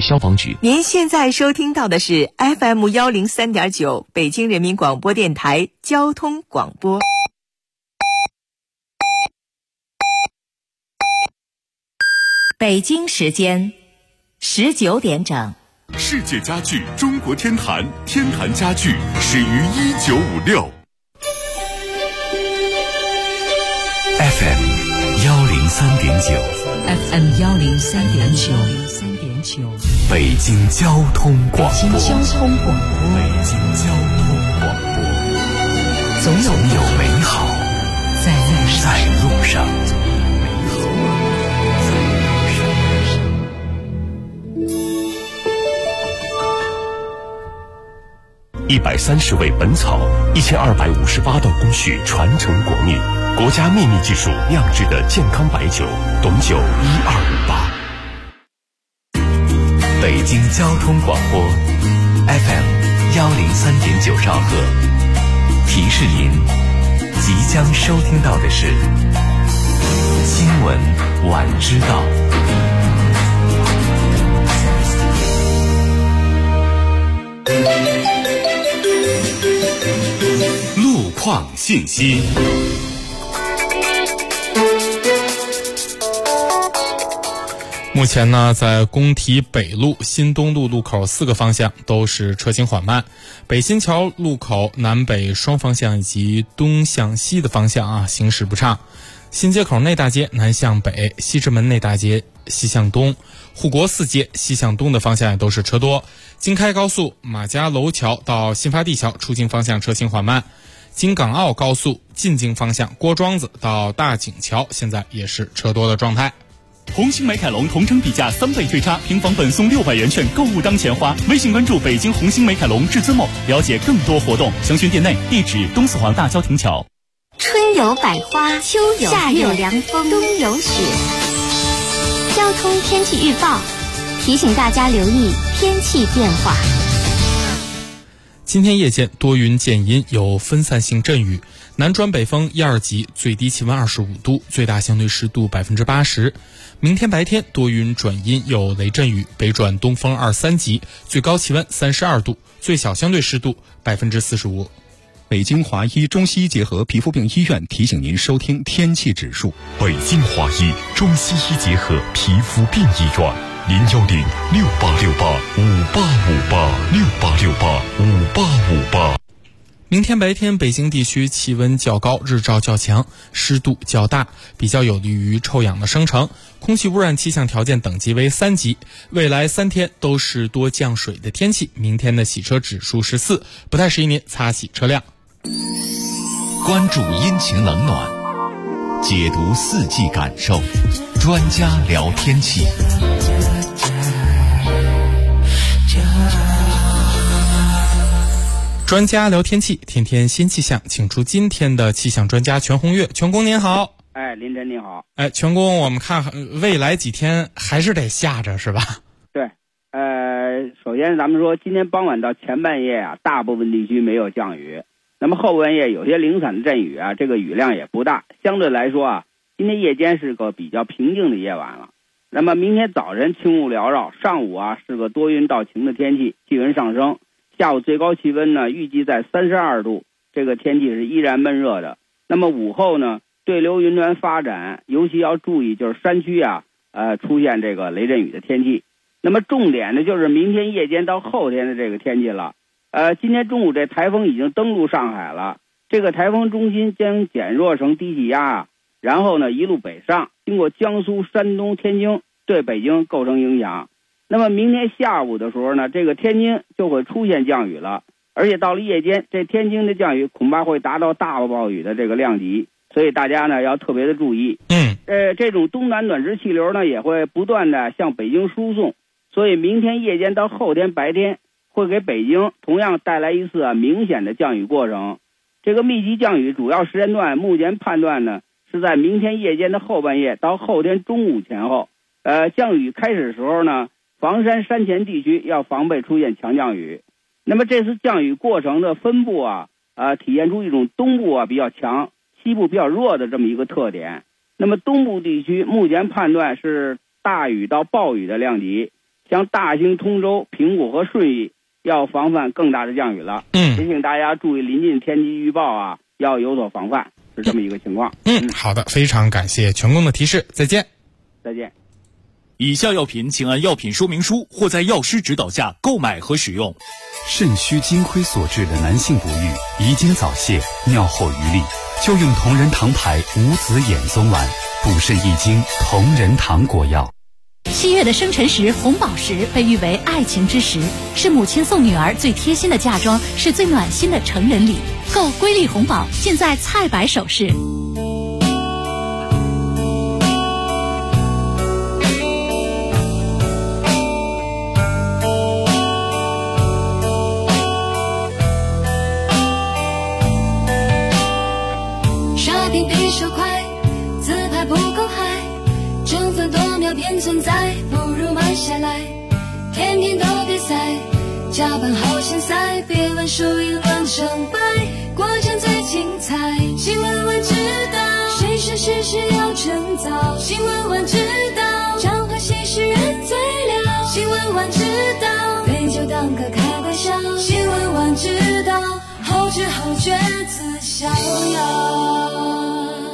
消防局。 您现在收听到的是 FM103.9 北京人民广播电台交通广播。北京时间19点整。 世界家具中国天坛，天坛家具始于1956。 FM 103.9 FM 103.9 北京交通广播。 北京交通广播。 北京交通广播。 总有美好在路上。 130味本草，1258道工序传承国秘，国家秘密技术酿制的健康白酒，董酒1258。 北京交通广播 FM 103.9兆赫，提示您即将收听到的是新闻晚知道。 路况信息。 目前呢，在工体北路、新东路路口4个方向都是车行缓慢，北新桥路口南北双方向以及东向西的方向行驶不畅。新街口内大街南向北，西直门内大街西向东，护国寺街西向东的方向也都是车多。京开高速马家楼桥到新发地桥出京方向车行缓慢。京港澳高速进京方向郭庄子到大井桥现在也是车多的状态。 红星美凯龙同城比价3倍退差，平房本送600元券，购物当钱花。微信关注北京红星美凯龙至尊梦，了解更多活动。详询店内，地址东四环大郊亭桥。 春有百花，秋有夏有凉风，冬有雪。交通天气预报提醒大家留意天气变化。 今天夜间多云见阴，有分散性阵雨，南转北风1、2级，最低气温25度，最大相对湿度80%。明天白天多云转阴，有雷阵雨，北转东风2、3级，最高气温32度，最小相对湿度45%。 北京华医中西医结合皮肤病医院提醒您收听天气指数。 北京华医中西医结合皮肤病医院，0106868585858，68685858。 明天白天北京地区气温较高，日照较强，湿度较大，比较有利于臭氧的生成，空气污染气象条件等级为3级。未来3天都是多降水的天气，明天的洗车指数是4，不太适宜您擦洗车辆。 关注阴晴冷暖，解读四季感受，专家聊天气。 专家聊天气，天天新气象，请出今天的气象专家全红月。全工您好。 林真你好。 全工，我们看未来几天还是得下着是吧？ 对，首先咱们说今天傍晚到前半夜大部分地区没有降雨，那么后半夜有些零散的阵雨这个雨量也不大，相对来说今天夜间是个比较平静的夜晚了。那么明天早晨轻雾缭绕，上午是个多云到晴的天气，气温上升，下午最高气温呢预计在32度，这个天气是依然闷热的。那么午后呢，对流云团发展，尤其要注意就是山区出现这个雷阵雨的天气。那么重点的就是明天夜间到后天的这个天气了。今天中午这台风已经登陆上海了，这个台风中心将减弱成低气压，然后呢一路北上，经过江苏、山东、天津，对北京构成影响。那么明天下午的时候呢，这个天津就会出现降雨了，而且到了夜间，这天津的降雨恐怕会达到大暴雨的这个量级，所以大家呢要特别的注意。这种东南暖湿气流呢也会不断的向北京输送，所以明天夜间到后天白天会给北京同样带来一次明显的降雨过程。这个密集降雨主要时间段目前判断呢是在明天夜间的后半夜到后天中午前后。降雨开始的时候呢，房山山前地区要防备出现强降雨。那么这次降雨过程的分布体现出一种东部比较强，西部比较弱的这么一个特点。那么东部地区目前判断是大雨到暴雨的量级， 像大兴、通州、平谷和顺义要防范更大的降雨了。提醒大家注意临近天气预报啊，要有所防范，是这么一个情况。 好的，非常感谢全工的提示，再见。 再见。 以下药品请按药品说明书或在药师指导下购买和使用。 肾虚金亏所致的男性不育、遗精早泄、尿后余力，就用同仁堂牌无籽眼松丸，补肾益精，同仁堂果药。 7月的生辰时，红宝石被誉为爱情之时，是母亲送女儿最贴心的嫁妆，是最暖心的成人礼。购瑰丽红宝，尽在菜百首饰。 刷屏比手快，自拍不够嗨，争分夺秒便存在，不如慢下来，天天都别赛，加班好现塞，别问输赢论成败，过程最精彩。新闻晚知道，谁是事实要趁早，新闻晚知道，彰化新诗人最了，新闻晚知道，杯酒当歌开玩笑，新闻晚知道，后知后觉自逍遥。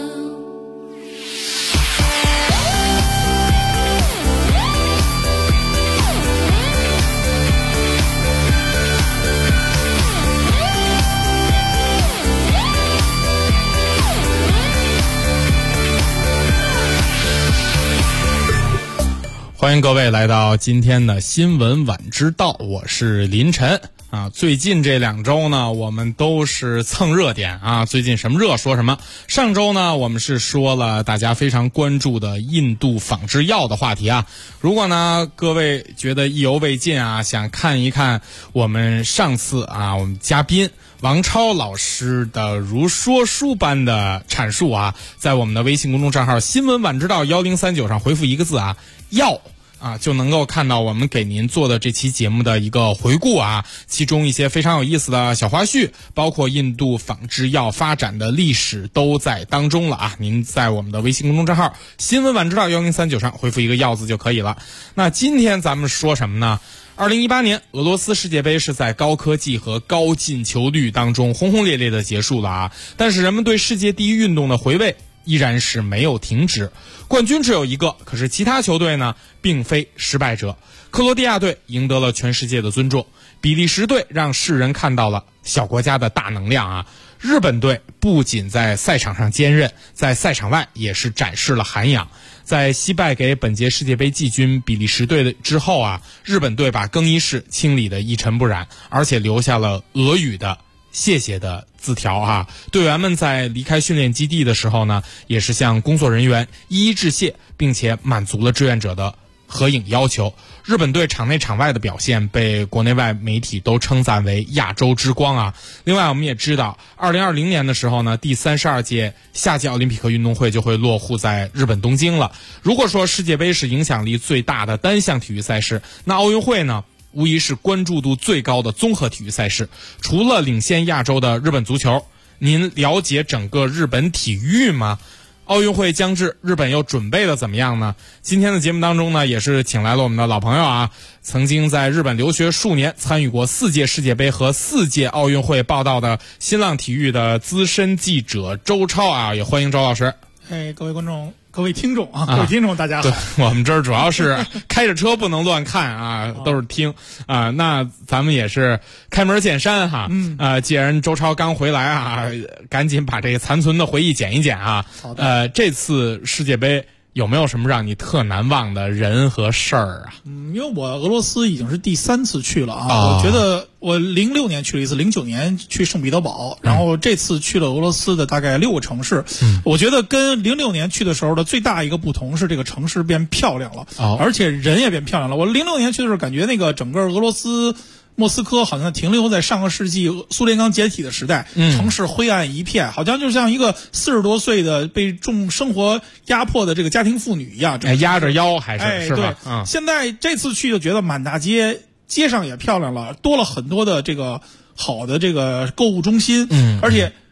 欢迎各位来到今天的新闻晚知道，我是林晨啊。最近这2周呢，我们都是蹭热点啊，最近什么热说什么。上周呢，我们是说了大家非常关注的印度仿制药的话题啊。如果呢各位觉得意犹未尽啊，想看一看我们上次啊我们嘉宾王超老师的如说书般的阐述啊，在我们的微信公众账号新闻晚知道1039上回复一个字啊，药啊，就能够看到我们给您做的这期节目的一个回顾啊，其中一些非常有意思的小花絮，包括印度仿制药发展的历史都在当中了啊。您在我们的微信公众账号新闻晚知道1039上回复一个药字就可以了。那今天咱们说什么呢？2018年俄罗斯世界杯是在高科技和高进球率当中轰轰烈烈的结束了啊，但是人们对世界第一运动的回味依然是没有停止。冠军只有一个，可是其他球队呢并非失败者。克罗地亚队赢得了全世界的尊重，比利时队让世人看到了小国家的大能量啊。日本队不仅在赛场上坚韧，在赛场外也是展示了涵养。在惜败给本届世界杯季军比利时队之后啊，日本队把更衣室清理得一尘不染，而且留下了俄语的谢谢的字条啊。队员们在离开训练基地的时候呢，也是向工作人员一一致谢，并且满足了志愿者的合影要求。日本队场内场外的表现被国内外媒体都称赞为亚洲之光啊。另外我们也知道2020年的时候呢，第32届夏季奥林匹克运动会就会落户在日本东京了。如果说世界杯是影响力最大的单项体育赛事，那奥运会呢无疑是关注度最高的综合体育赛事。除了领先亚洲的日本足球，您了解整个日本体育吗？奥运会将至，日本又准备的怎么样呢？今天的节目当中呢，也是请来了我们的老朋友啊，曾经在日本留学数年，参与过4届世界杯和4届奥运会报道的新浪体育的资深记者周超啊，也欢迎周老师。 各位观众各位听众啊，各位听众大家好。 对，我们这儿主要是开着车不能乱看啊，都是听啊。那咱们也是开门见山哈，既然周超刚回来啊，赶紧把这个残存的回忆捡一捡啊。这次世界杯有没有什么让你特难忘的人和事儿啊？ 因为我俄罗斯已经是第3次去了啊，我觉得我06年去了一次，09年去圣彼得堡，然后这次去了俄罗斯的大概6个城市。我觉得跟06年去的时候的最大一个不同是这个城市变漂亮了，而且人也变漂亮了。我06年去的时候感觉那个整个俄罗斯莫斯科好像停留在上个世纪苏联刚解体的时代，城市灰暗一片，好像就像一个40多岁的被重生活压迫的这个家庭妇女一样， 压着腰还是是吧？ 对，现在这次去就觉得满大街上也漂亮了，多了很多的这个好的这个购物中心，而且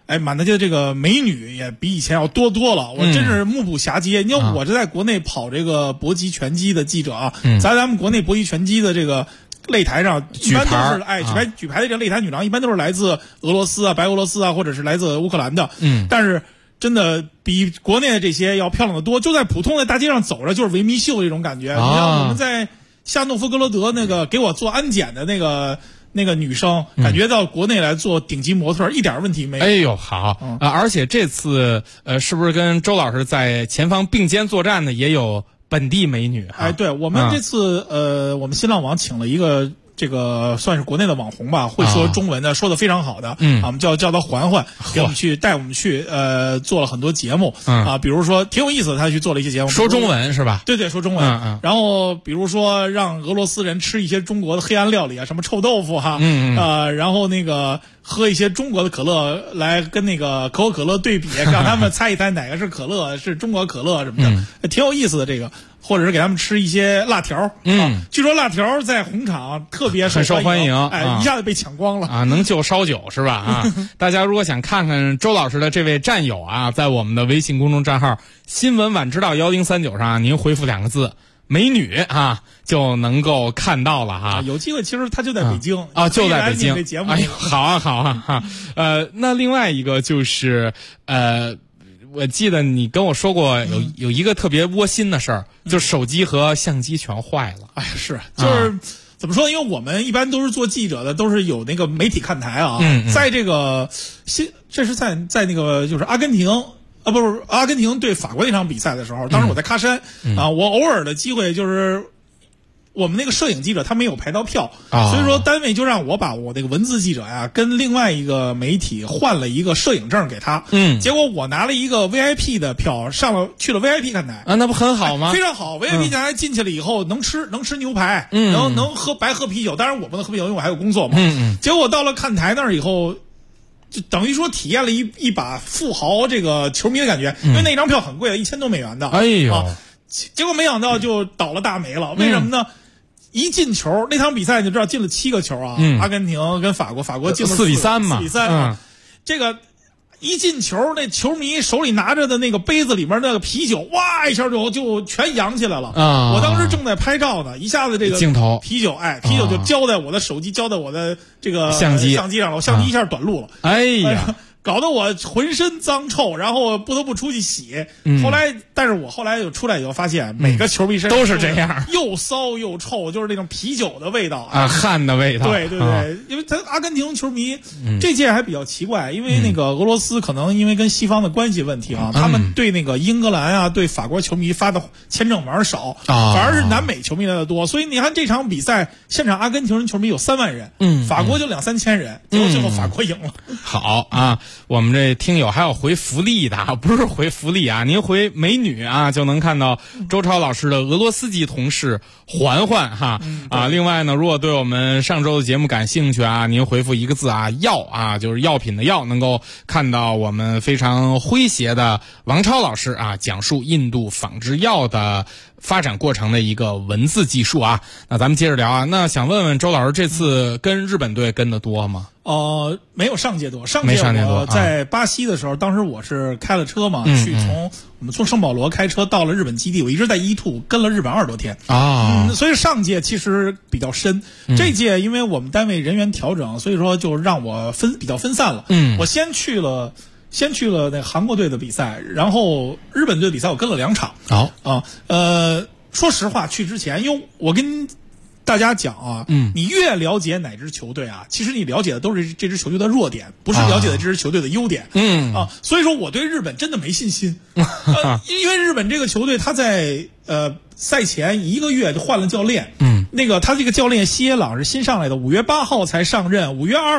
满大街的这个美女也比以前要多了，我真是目不暇接。你看我这在国内跑这个搏击拳击的记者啊，咱们国内搏击拳击的这个擂台上一般都是举牌的这个擂台女郎一般都是来自俄罗斯啊、白俄罗斯啊，或者是来自乌克兰的。但是真的比国内的这些要漂亮的多，就在普通的大街上走着就是维密秀这种感觉。你像我们在夏诺夫哥罗德那个给我做安检的那个女生，感觉到国内来做顶级模特一点问题没有。 哎呦好而且这次是不是跟周老师在前方并肩作战的也有本地美女？ 对，我们这次我们新浪网请了一个这个算是国内的网红吧，会说中文的，说的非常好的，我们叫他环环，给我们带我们去做了很多节目比如说挺有意思的，他去做了一些节目， 说中文是吧？ 对，说中文。然后比如说让俄罗斯人吃一些中国的黑暗料理啊，什么臭豆腐哈，然后那个喝一些中国的可乐来跟那个可口可乐对比，让他们猜一猜哪个是可乐，是中国可乐什么的，挺有意思的这个。或者是给他们吃一些辣条，据说辣条在红场特别很受欢迎， 一下子被抢光了能救烧酒是吧？大家如果想看看周老师的这位战友在我们的微信公众账号新闻晚知道1039上，您回复2个字美女就能够看到了有机会其实他就在北京就在北京。 这节目好啊那另外一个就是我记得你跟我说过有一个特别窝心的事儿，就手机和相机全坏了。 是就是怎么说？因为我们一般都是做记者的，都是有那个媒体看台在这个这是在那个就是阿根廷不是阿根廷对法国那场比赛的时候，当时我在喀山我偶尔的机会就是我们那个摄影记者他没有排到票所以说单位就让我把我那个文字记者跟另外一个媒体换了一个摄影证给他结果我拿了一个 VIP 的票去了 VIP 看台那不很好吗？ 非常好，VIP 看台进去了以后能吃牛排能喝白喝啤酒，当然我不能喝啤酒，因为我还有工作嘛结果到了看台那儿以后就等于说体验了一把富豪这个球迷的感觉因为那张票很贵的，$1000多的哎呦结果没想到就倒了大霉了为什么呢？一进球，那场比赛你就知道进了7个球阿根廷跟法国进了 4-3嘛 ，4-3这个一进球，那球迷手里拿着的那个杯子里面那个啤酒，哇一下就全扬起来了我当时正在拍照呢，一下子这个镜头啤酒就浇在我的手机，浇在我的这个相机上了，我相机一下短路了。 哎呀！ 搞得我浑身脏臭，然后不得不出去洗。但是我后来又出来以后发现，每个球迷身上都是这样， 又骚又臭，就是那种啤酒的味道汗的味道。 对，因为他阿根廷球迷这届还比较奇怪，因为那个俄罗斯可能因为跟西方的关系问题他们对那个英格兰对法国球迷发的签证反而少，反而是南美球迷来的多。所以你看这场比赛现场，阿根廷人球迷有3万人，法国就2-3千人，结果最后法国赢了。 好我们这听友还有回福利的不是回福利您回美女就能看到周超老师的俄罗斯籍同事环环另外呢，如果对我们上周的节目感兴趣您回复1个字药就是药品的药，能够看到我们非常诙谐的王超老师讲述印度仿制药的发展过程的一个文字技术那咱们接着聊那想问问周老师，这次跟日本队跟得多吗？ 没有上届多。上届我在巴西的时候，当时我是开了车嘛，我们从圣保罗开车到了日本基地，我一直在伊兔跟了日本20多天所以上届其实比较深。这届因为我们单位人员调整，所以说就让我比较分散了。我先去了那个韩国队的比赛，然后日本队的比赛我跟了2场。说实话，去之前，因为我跟大家讲你越了解哪支球队其实你了解的都是这支球队的弱点，不是了解的这支球队的优点。所以说我对日本真的没信心。因为日本这个球队他在赛前1个月就换了教练。那个他这个教练西野朗是新上来的，5月8号才上任，5月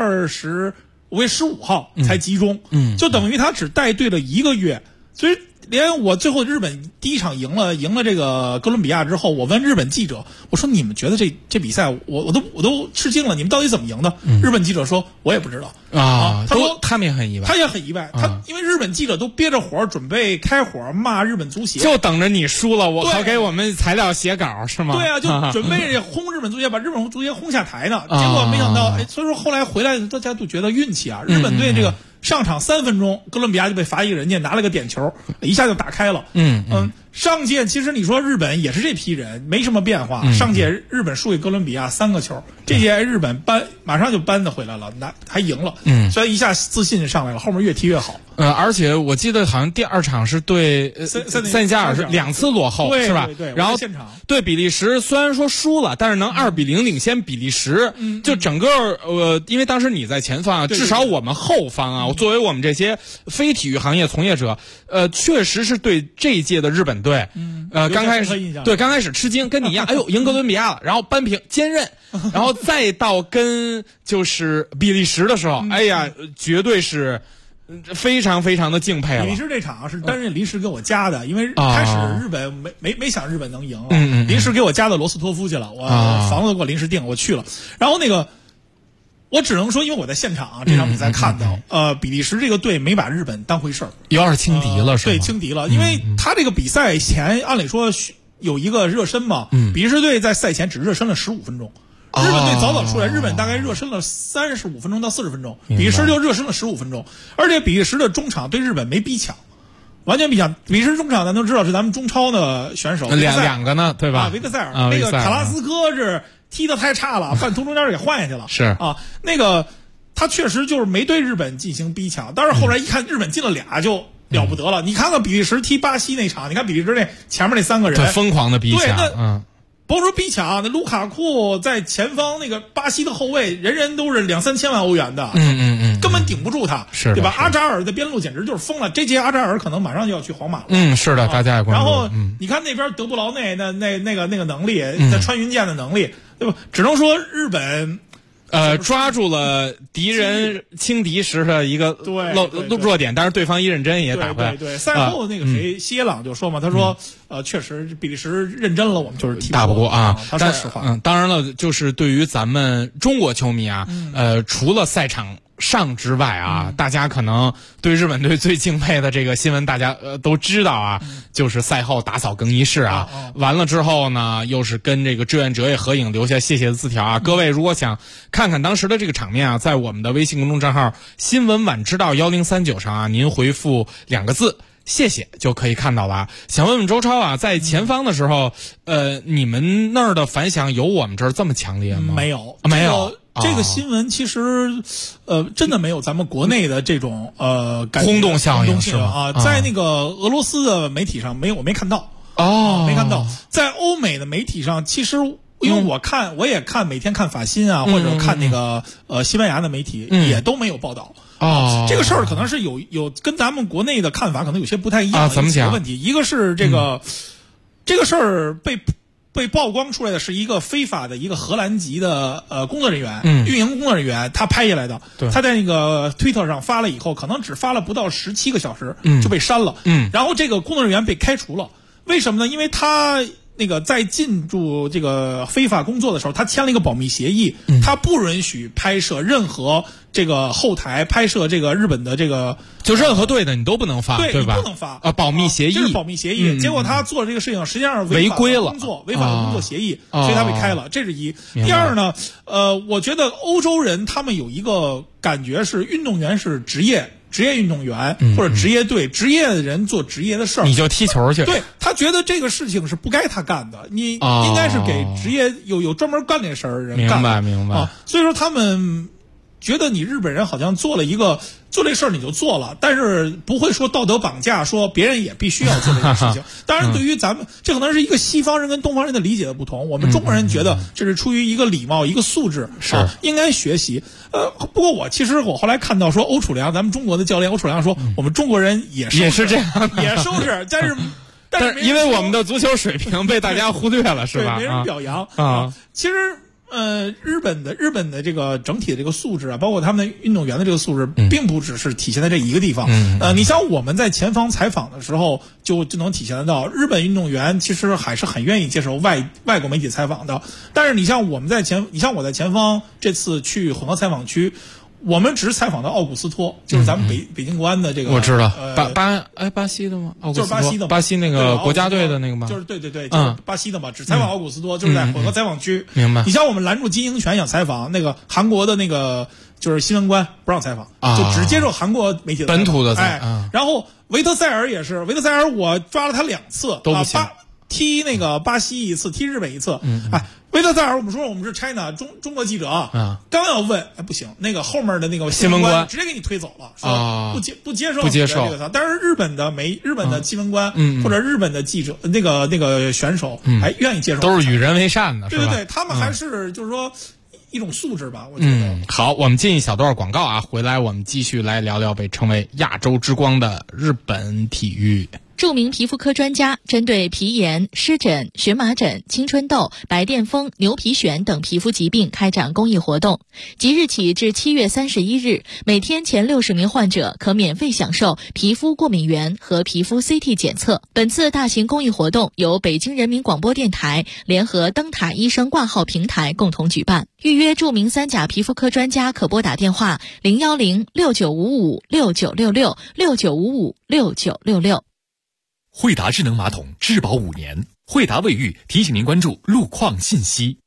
15号才集中。就等于他只带队了1个月，所以连我最后日本第一场赢了这个哥伦比亚之后，我问日本记者，我说你们觉得这比赛我都吃惊了，你们到底怎么赢的？日本记者说我也不知道他说他们也很意外， 他也很意外。因为日本记者都憋着火准备开火骂日本足协， 就等着你输了，我好给我们材料写稿是吗？ 对就准备轰日本足协，把日本足协轰下台呢。结果没想到所以说后来回来大家都觉得运气日本队这个上场3分钟，哥伦比亚就被罚一个人家，拿了个点球，一下就打开了。上届其实你说日本也是这批人，没什么变化。上届日本输给哥伦比亚3个球，这届日本马上就扳得回来了，还赢了。所以一下自信就上来了，后面越踢越好。 而且我记得好像第2场是对塞内加尔是2次落后，是吧？ 对， 然后现场对比利时虽然说输了，但是能2-0领先比利时，就整个因为当时你在前方啊，至少我们后方啊，作为我们这些非体育行业从业者，确实是对这一届的日本队，刚开始吃惊，跟你一样，哎呦，赢哥伦比亚了，然后扳平坚韧，然后再到跟就是比利时的时候，哎呀，绝对是非常非常的敬佩了。 比利时这场是担任临时给我加的，因为开始日本没想日本能赢了，临时给我加到罗斯托夫去了，我房子给我临时订，我去了，然后那个。我只能说，因为我在现场这场比赛看到，比利时这个队没把日本当回事儿， 有点轻敌了，是吧？ 对，轻敌了，因为他这个比赛前按理说有一个热身嘛，比利时队在赛前只热身了15分钟，日本队早出来，日本大概热身了35分钟到40分钟，比利时就热身了15分钟，而且比利时的中场对日本没逼抢。完全逼抢，比利时中场咱都知道是咱们中超的选手， 两个呢，对吧？ 维特塞尔，那个卡拉斯科是踢得太差了，半途中间给换下去了。 是啊，那个他确实就是没对日本进行逼抢，但是后来一看日本进了俩就了不得了。你看看比利时踢巴西那场，你看比利时那前面那3个人疯狂的逼抢， 甭说逼抢，那卢卡库在前方那个巴西的后卫，人都是2-3千万欧元的，根本顶不住他， 是对吧？阿扎尔在边路简直就是疯了，这届阿扎尔可能马上就要去皇马了。 是的，大家也关注。 然后你看那边德布劳内那个能力，在穿云箭的能力，对吧？只能说日本。 抓住了敌人轻敌时的一个弱点，但是对方一认真也打败。 对，赛后那个谁西耶朗就说嘛，他说确实比利时认真了，我们就是踢打不过啊。 他说实话。 当然了，就是对于咱们中国球迷啊，除了赛场上之外啊，大家可能对日本队最敬佩的这个新闻，大家都知道啊，就是赛后打扫更衣室啊，完了之后呢，又是跟这个志愿者也合影，留下谢谢的字条啊。各位如果想看看当时的这个场面啊，在我们的微信公众账号新闻晚知道1039上啊，您回复2个字谢谢就可以看到了。想问问周超啊，在前方的时候，你们那儿的反响有我们这儿这么强烈吗？ 没有， 没有。 这个新闻其实，真的没有咱们国内的这种轰动效应是啊，在那个俄罗斯的媒体上我没看到没看到。在欧美的媒体上，其实因为我也看每天看法新啊，或者看那个西班牙的媒体，也都没有报道。这个事儿可能是有跟咱们国内的看法可能有些不太一样。 怎么讲？ 问题一个是这个事儿被曝光出来的是一个非法的一个荷兰籍的工作人员，运营工作人员，他拍下来的，他在那个推特上发了以后，可能只发了不到17个小时就被删了，然后这个工作人员被开除了，为什么呢？因为他那个在进驻这个非法工作的时候，他签了一个保密协议，他不允许拍摄任何这个后台拍摄这个日本的这个， 就任何队的你都不能发，对吧？ 你不能发保密协议， 这是保密协议。结果他做这个事情实际上违规了， 违反了工作协议，所以他被开了。这是一。第二呢，我觉得欧洲人他们有一个感觉是，运动员是职业运动员或者职业队，职业的人做职业的事儿， 你就踢球去。 对，他觉得这个事情是不该他干的，你应该是给职业有专门干这事儿的人干。 明白。 所以说他们觉得你日本人好像做这事儿你就做了，但是不会说道德绑架，说别人也必须要做这个事情。当然，对于咱们这可能是一个西方人跟东方人的理解的不同。我们中国人觉得这是出于一个礼貌、一个素质，应该学习。不过我后来看到说欧楚良，咱们中国的教练欧楚良说，我们中国人也是这样， 也收拾，但是因为我们的足球水平被大家忽略了，是吧？ 没人表扬啊。 其实。日本的这个整体的这个素质啊，包括他们的运动员的这个素质，并不只是体现在这一个地方。你像我们在前方采访的时候，就能体现得到，日本运动员其实还是很愿意接受外国媒体采访的。但是你像我在前方这次去混合采访区。我们只是采访到奥古斯托，就是咱们北京国安的这个， 我知道，巴西的吗？ 就是巴西的， 巴西那个国家队的那个吗？ 就是对，就是巴西的嘛，只采访奥古斯托，就是在混合采访区。 明白。 你像我们拦住金英权想采访那个韩国的那个就是新闻官不让采访，就只接受韩国媒体的本土的然后维特塞尔也是，维特塞尔我抓了他2次都不行， 踢那个巴西一次，踢日本一次。维特塞尔我们说我们是 China 中国记者刚要问，不行，那个后面的那个新闻官直接给你推走了，说不接受这个。但是日本的新闻官或者日本的记者那个选手还愿意接受， 都是与人为善的， 对对对，他们还是就是说一种素质吧，我觉得。 好，我们进一小段广告啊，回来我们继续来聊聊被称为亚洲之光的日本体育。 著名皮肤科专家针对皮炎、湿疹、荨麻疹、青春痘、白癜风、牛皮癣等皮肤疾病开展公益活动。即日起至7月31日，每天前60名患者可免费享受皮肤过敏原和皮肤 CT 检测。本次大型公益活动由北京人民广播电台联合灯塔医生挂号平台共同举办。预约著名3甲皮肤科专家可拨打电话010-6955-6966 6955-6966。 惠达智能马桶质保5年，惠达卫浴提醒您关注路况信息。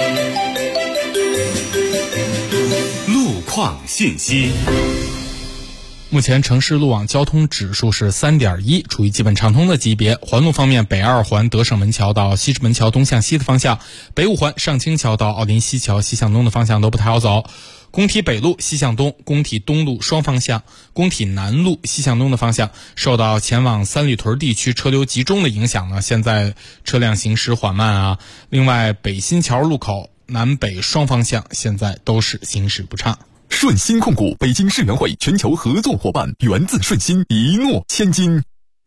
路况信息。 目前城市路网交通指数是 3.1， 处于基本畅通的级别。环路方面，北2环德胜门桥到西直门桥东向西的方向，北5环上清桥到奥林西桥西向东的方向都不太好走。工体北路西向东、工体东路双方向、工体南路西向东的方向，受到前往三里屯地区车流集中的影响呢，现在车辆行驶缓慢啊。另外，北新桥路口南北双方向现在都是行驶不畅。 顺鑫控股北京世园会全球合作伙伴，源自顺鑫，一诺千金。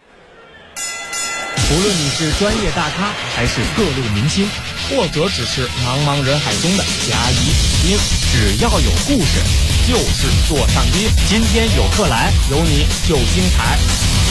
无论你是专业大咖还是各路明星，或者只是茫茫人海中的甲乙丙丁，只要有故事就是座上宾。今天有客来，有你就精彩。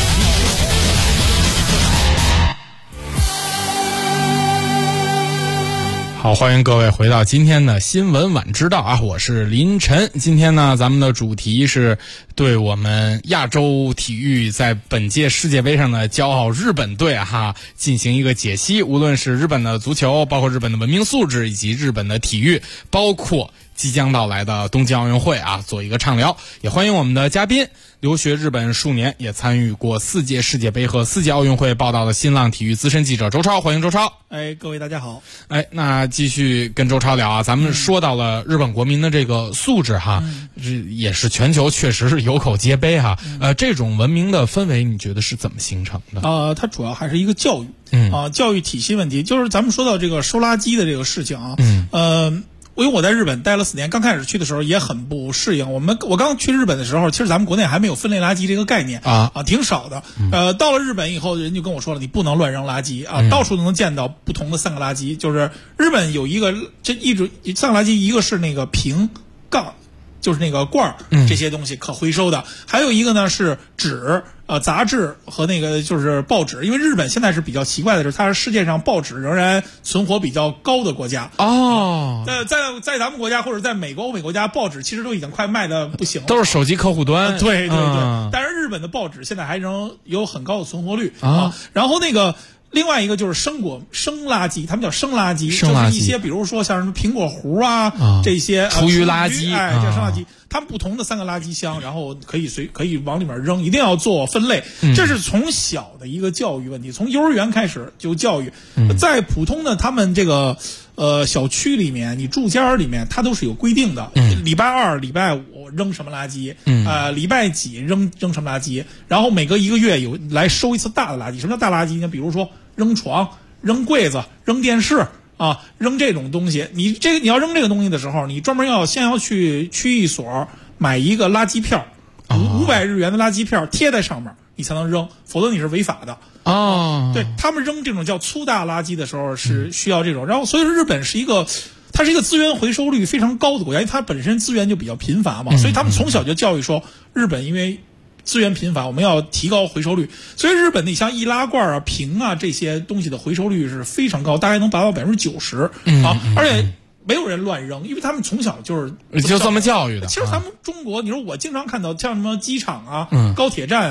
好，欢迎各位回到今天的新闻晚知道啊，我是林晨。今天呢，咱们的主题是对我们亚洲体育在本届世界杯上的骄傲日本队进行一个解析。无论是日本的足球，包括日本的文明素质，以及日本的体育，包括即将到来的东京奥运会做一个畅聊。也欢迎我们的嘉宾，留学日本数年，也参与过4届世界杯和4届奥运会报道的新浪体育资深记者周超。欢迎周超。 各位大家好。 那继续跟周超聊啊，咱们说到了日本国民的这个素质这也是全球确实是有口皆碑这种文明的氛围你觉得是怎么形成的？ 它主要还是一个教育教育体系问题。就是咱们说到这个收垃圾的这个事情因为我在日本待了4年，刚开始去的时候也很不适应。我刚去日本的时候，其实咱们国内还没有分类垃圾这个概念挺少的。到了日本以后，人就跟我说了，你不能乱扔垃圾到处都能见到不同的3个垃圾。就是日本有一个3个垃圾，一个是那个瓶杠，就是那个罐这些东西可回收的，还有一个呢是纸杂志和那个就是报纸。因为日本现在是比较奇怪的是，它是世界上报纸仍然存活比较高的国家在咱们国家或者在美国欧美国家，报纸其实都已经快卖的不行了， 都是手机客户端对但是日本的报纸现在还仍有很高的存活率然后那个另外一个就是生垃圾，他们叫生垃圾，就是一些比如说像什么苹果核这些厨余垃圾叫生垃圾。他们不同的3个垃圾箱，然后可以往里面扔，一定要做分类。这是从小的一个教育问题，从幼儿园开始就教育。在普通的他们这个小区里面，你住家里面，它都是有规定的。礼拜2、礼拜5扔什么垃圾，礼拜几扔什么垃圾，然后每隔1个月有来收一次大的垃圾。什么叫大垃圾呢？比如说扔床、扔柜子、扔电视。扔这种东西，你要扔这个东西的时候，你专门先要去区域所买一个垃圾票，500日元的垃圾票贴在上面，你才能扔，否则你是违法的。对，他们扔这种叫粗大垃圾的时候是需要这种。然后，所以说日本它是一个资源回收率非常高的国家，因为它本身资源就比较贫乏嘛，所以他们从小就教育说，日本因为资源贫乏，我们要提高回收率。所以日本你像易拉罐瓶这些东西的回收率是非常高，大概能达到90%而且没有人乱扔，因为他们从小就这么教育的。 其实咱们中国，你说我经常看到像什么机场高铁站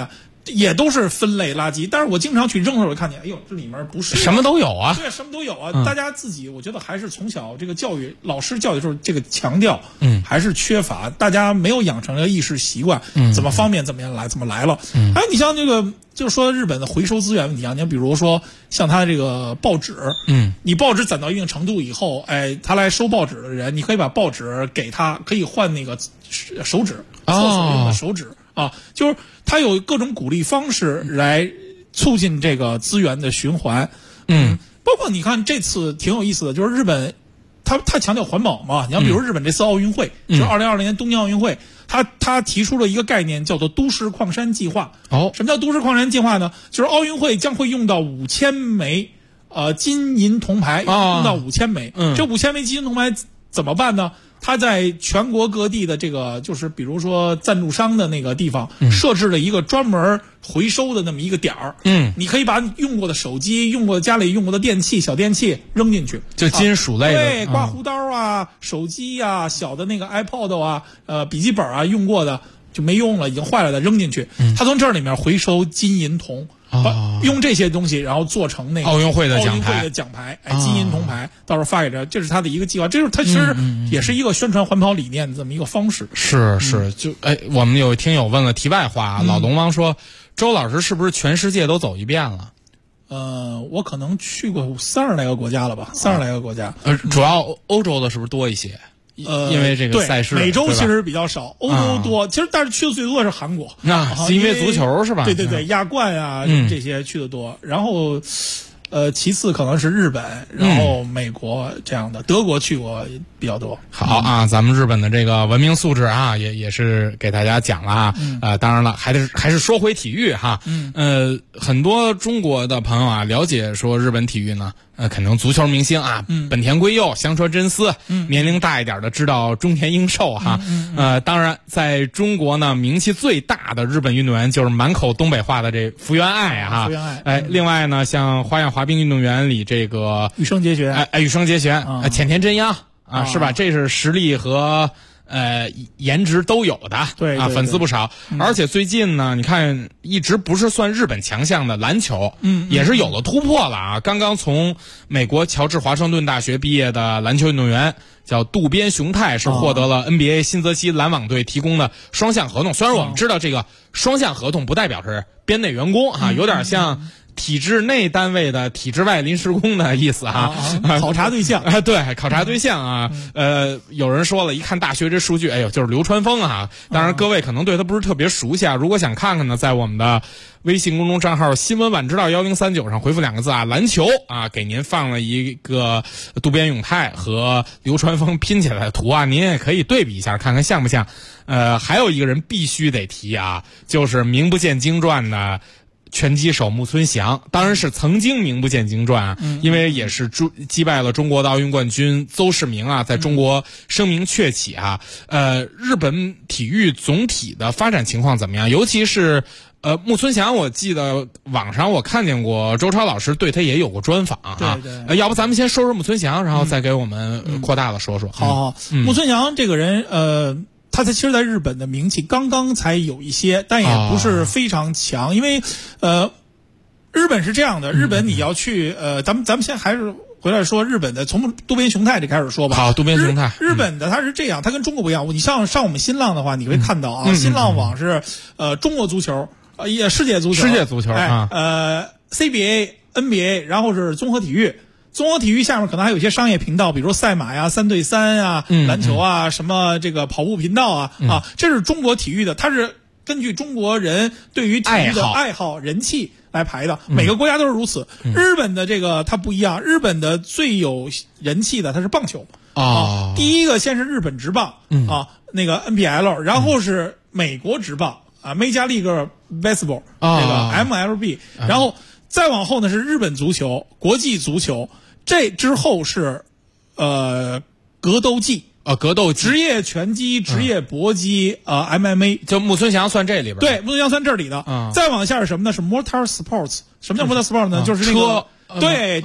也都是分类垃圾，但是我经常去扔的时候看见，哎呦，这里面不是什么都有啊， 对，什么都有啊。大家自己，我觉得还是从小这个教育，老师教育的时候，这个强调，还是缺乏，大家没有养成这个意识习惯，怎么方便怎么样来，怎么来了。还有你像这个，就是说日本的回收资源问题啊，你比如说像他这个报纸，你报纸攒到一定程度以后，哎，他来收报纸的人，你可以把报纸给他，可以换那个手纸，厕所用的手纸。就是它有各种鼓励方式来促进这个资源的循环。包括你看这次挺有意思的，就是日本，他强调环保嘛。你像比如日本这次奥运会，就是2020年东京奥运会，他提出了一个概念叫做都市矿山计划。什么叫都市矿山计划呢？就是奥运会将会用到5000枚金银铜牌，用到5000枚。这5000枚金银铜牌怎么办呢？他在全国各地的这个，就是比如说赞助商的那个地方，设置了一个专门回收的那么一个点儿。你可以把用过的手机、用过的家里用过的电器、小电器扔进去， 就金属类的， 对，刮胡刀啊、手机啊、小的那个 iPod 啊、笔记本啊，用过的就没用了，已经坏了的扔进去。他从这里面回收金银铜。用这些东西，然后做成那个奥运会的奖牌，金银铜牌，到时候发给这，这是他的一个计划。这就是他其实也是一个宣传环保理念的这么一个方式。 是，就我们有听友问了题外话，老龙王说，周老师是不是全世界都走一遍了？ 我可能去过30来个国家了吧，30来个国家。 主要欧洲的是不是多一些？因为这个赛事， 美洲其实比较少，欧洲多。其实但是去的最多的是韩国， 是因为足球是吧？ 对，亚冠啊这些去的多。然后其次可能是日本，然后美国这样的，德国去过比较多。 好啊，咱们日本的这个文明素质啊，也是给大家讲了啊。当然了，还是说回体育哈。很多中国的朋友啊，了解说日本体育呢。可能足球明星啊，本田圭佑、香川真司，年龄大一点的知道中田英寿哈。当然，在中国呢，名气最大的日本运动员就是满口东北话的这福原爱哈。 福原爱， 另外呢，像花样滑冰运动员里这个羽生结弦， 羽生结弦，浅田真央啊，是吧？这是实力和。颜值都有的， 对粉丝不少。而且最近呢，你看一直不是算日本强项的篮球，也是有了突破了啊！刚刚从美国乔治华盛顿大学毕业的篮球运动员叫渡边雄太，是获得了 NBA 新泽西篮网队提供的双向合同。虽然我们知道这个双向合同不代表是编内员工啊，有点像体制内单位的体制外临时工的意思哈， 考察对象对，考察对象啊。有人说了，一看大学这数据，哎呦，就是流川枫啊。当然，各位可能对他不是特别熟悉啊。如果想看看呢，在我们的微信公众账号新闻晚知道1039上回复2个字啊，篮球啊，给您放了一个渡边勇太和流川枫拼起来的图啊，您也可以对比一下，看看像不像。还有一个人必须得提啊，就是名不见经传的拳击手木村翔，当然是曾经名不见经传，因为也是击败了中国的奥运冠军邹市明啊，在中国声名鹊起啊。日本体育总体的发展情况怎么样？尤其是木村翔，我记得网上我看见过周超老师对他也有过专访啊。 对， 要不咱们先说说木村翔，然后再给我们扩大了说说。 好，木村翔这个人他其实在日本的名气刚刚才有一些，但也不是非常强，因为日本是这样的，日本你要去咱们先还是回来说日本的，从渡边雄太这开始说吧。 好，渡边雄太， 日本的他是这样，他跟中国不一样。你上我们新浪的话，你会看到啊，新浪网是中国足球，也世界足球啊，CBA、NBA， 然后是综合体育。综合体育下面可能还有一些商业频道，比如赛马呀、3对3啊、篮球啊、什么这个跑步频道啊，这是中国体育的，它是根据中国人对于体育的爱好、人气来排的，每个国家都是如此。日本的这个它不一样，日本的最有人气的它是棒球第一个先是日本职棒那个 NPL， 然后是美国职棒Major League Baseball 这个 MLB， 然后再往后呢是日本足球、国际足球。这之后是格斗技格斗技、 职业拳击、职业搏击MMA， 就木村翔算这里边。 对，木村翔算这里的。再往下是什么呢？是 Motor Sports。什么叫 Motor Sports 呢？就是那个对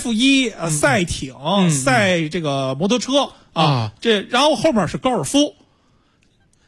F1赛艇、赛这个摩托车这然后后面是高尔夫。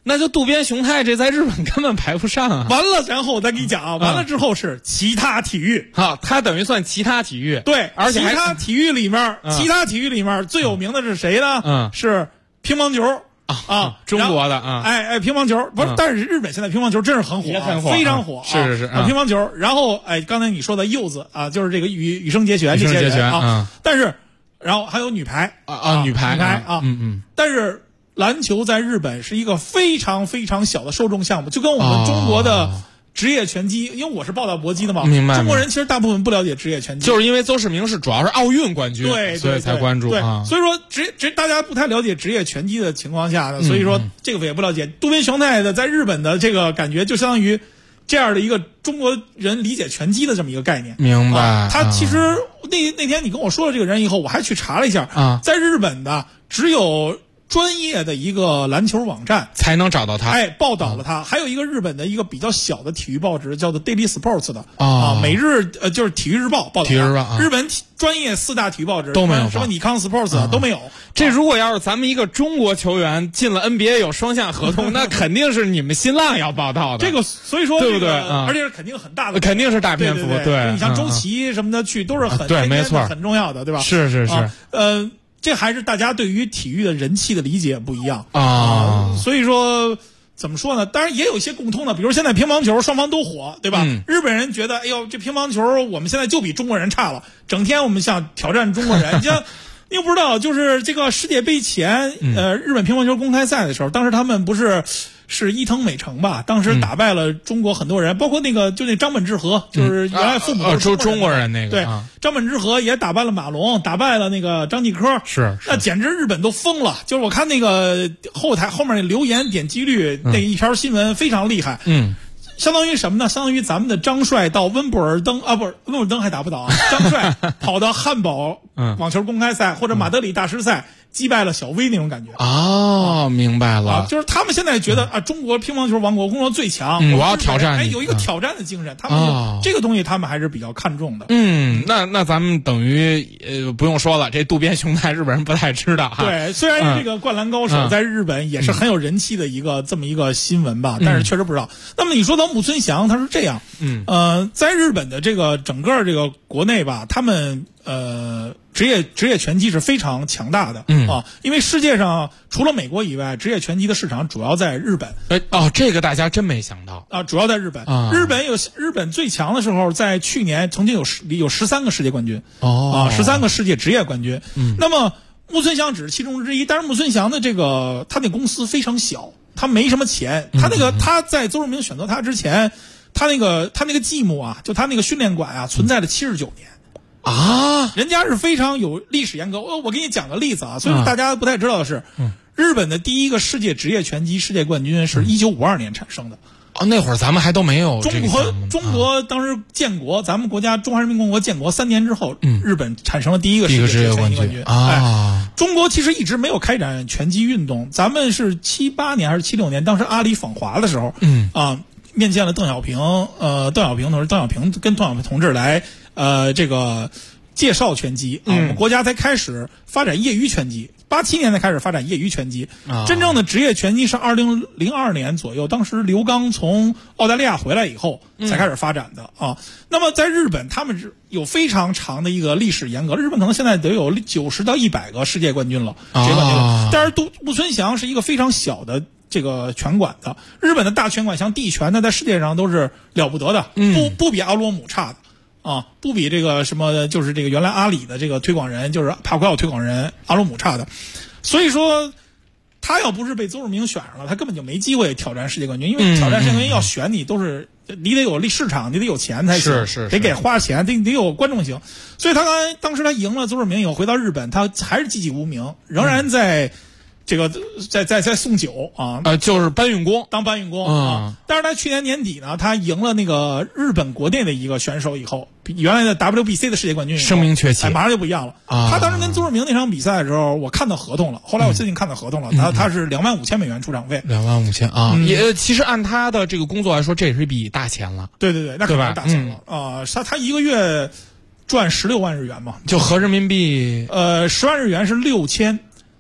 那就渡边雄太这在日本根本排不上啊。 完了，然后我再给你讲啊，完了之后是其他体育。 好，它等于算其他体育。 对， 而且其他体育里面最有名的是谁呢？是乒乓球。 中国的乒乓球不是，但是日本现在乒乓球真是很火， 也很火， 非常火。 是乒乓球。然后刚才你说的柚子啊，就是这个羽生结弦这些人啊。但是，然后还有女排女排啊，但是篮球在日本是一个非常非常小的受众项目，就跟我们中国的职业拳击，因为我是报道搏击的嘛， 明白。 中国人其实大部分不了解职业拳击， 就是因为邹市明主要是奥运冠军， 对， 所以才关注啊。 所以说大家不太了解职业拳击的情况下呢，所以说这个也不了解。渡边雄太的在日本的这个感觉，就相当于这样的一个中国人理解拳击的这么一个概念。 明白。 他其实那天你跟我说了这个人以后，我还去查了一下在日本的只有专业的一个篮球网站才能找到他， 报道了他。还有一个日本的一个比较小的体育报纸叫做 Daily Sports 的每日就是体育日报报道。 体育日报日本专业4大体育报纸都没有， 什么尼康 Sports 都没有。 这如果要是咱们一个中国球员进了 NBA 有双向合同，那肯定是你们新浪要报道的。 这个所以说对不对？ 而且是肯定很大的， 肯定是大篇幅。 对，你像周琦什么的去都是很对，没错， 很重要的，对吧？ 是。 这还是大家对于体育的人气的理解不一样所以说怎么说呢？当然也有一些共通的，比如现在乒乓球双方都火，对吧？日本人觉得，哎呦，这乒乓球我们现在就比中国人差了，整天我们想挑战中国人。你又不知道，就是这个世界杯前，日本乒乓球公开赛的时候，当时他们不是伊藤美诚吧？当时打败了中国很多人，包括那张本智和，就是原来父母都是中国人那个。 对，张本智和也打败了马龙，打败了那个张继科， 是那简直日本都疯了。就是我看那个后面那留言点击率，那一条新闻非常厉害。相当于什么呢？相当于咱们的张帅到温布尔登不是温布尔登还打不倒啊？张帅跑到汉堡网球公开赛或者马德里大师赛击败了小威那种感觉明白了就是他们现在觉得中国乒乓球王国，中国最强， 我要挑战有一个挑战的精神，他们这个东西他们还是比较看重的。 那咱们等于不用说了，这渡边雄太日本人不太知道哈。 对，虽然这个灌篮高手在日本也是很有人气的这么一个新闻吧，但是确实不知道。那么你说到木村翔，他是这样，在日本的这个整个这个国内吧，他们职业拳击是非常强大的因为世界上除了美国以外，职业拳击的市场主要在日本。 这个大家真没想到主要在日本。日本最强的时候，在去年曾经有13个世界冠军13个世界职业冠军。那么木村翔只是其中之一，但是木村翔的他那公司非常小，他没什么钱。他在邹市明选择他之前，他那个继母就他那个训练馆存在了79年。人家是非常有历史严格。我给你讲个例子所以大家不太知道的是，日本的第一个世界职业拳击世界冠军是1952年产生的。 那会儿咱们还都没有中国当时建国，咱们国家中华人民共和国建国3年之后，日本产生了第一个世界职业拳击冠军。中国其实一直没有开展拳击运动，咱们是78年还是76年，当时阿里访华的时候，面见了邓小平，邓小平同志来这个介绍拳击我们国家才开始发展业余拳击，87年才开始发展业余拳击真正的职业拳击是2002年左右，当时刘刚从澳大利亚回来以后才开始发展的那么在日本，他们是有非常长的一个历史沿革，日本可能现在得有90到100个世界冠军了，世界冠军了。但是木村翔是一个非常小的这个拳馆的，日本的大拳馆像地拳呢，在世界上都是了不得的，不比阿罗姆差的。不比这个什么，就是这个原来阿里的这个推广人，就是帕奎奥推广人阿罗姆差的。所以说，他要不是被邹市明选上了，他根本就没机会挑战世界冠军。因为挑战世界冠军要选你，都是你得有市场，你得有钱才行，得给花钱，得有观众行。所以他当时他赢了邹市明以后，回到日本，他还是寂寂无名，仍然在。这个在送酒就是搬运工， 当搬运工但是他去年年底呢，他赢了那个日本国内的一个选手以后，原来的 WBC 的世界冠军声名鹊起， 马上就不一样了他当时跟邹市明那场比赛的时候，我看到合同了，后来我最近看到合同了，他是$25,000美元出场费 ，$25,000也其实按他的这个工作来说，这也是一笔大钱了。 对，那可能是大钱了他一个月赚16万日元嘛， 就合人民币 10万日元是6000。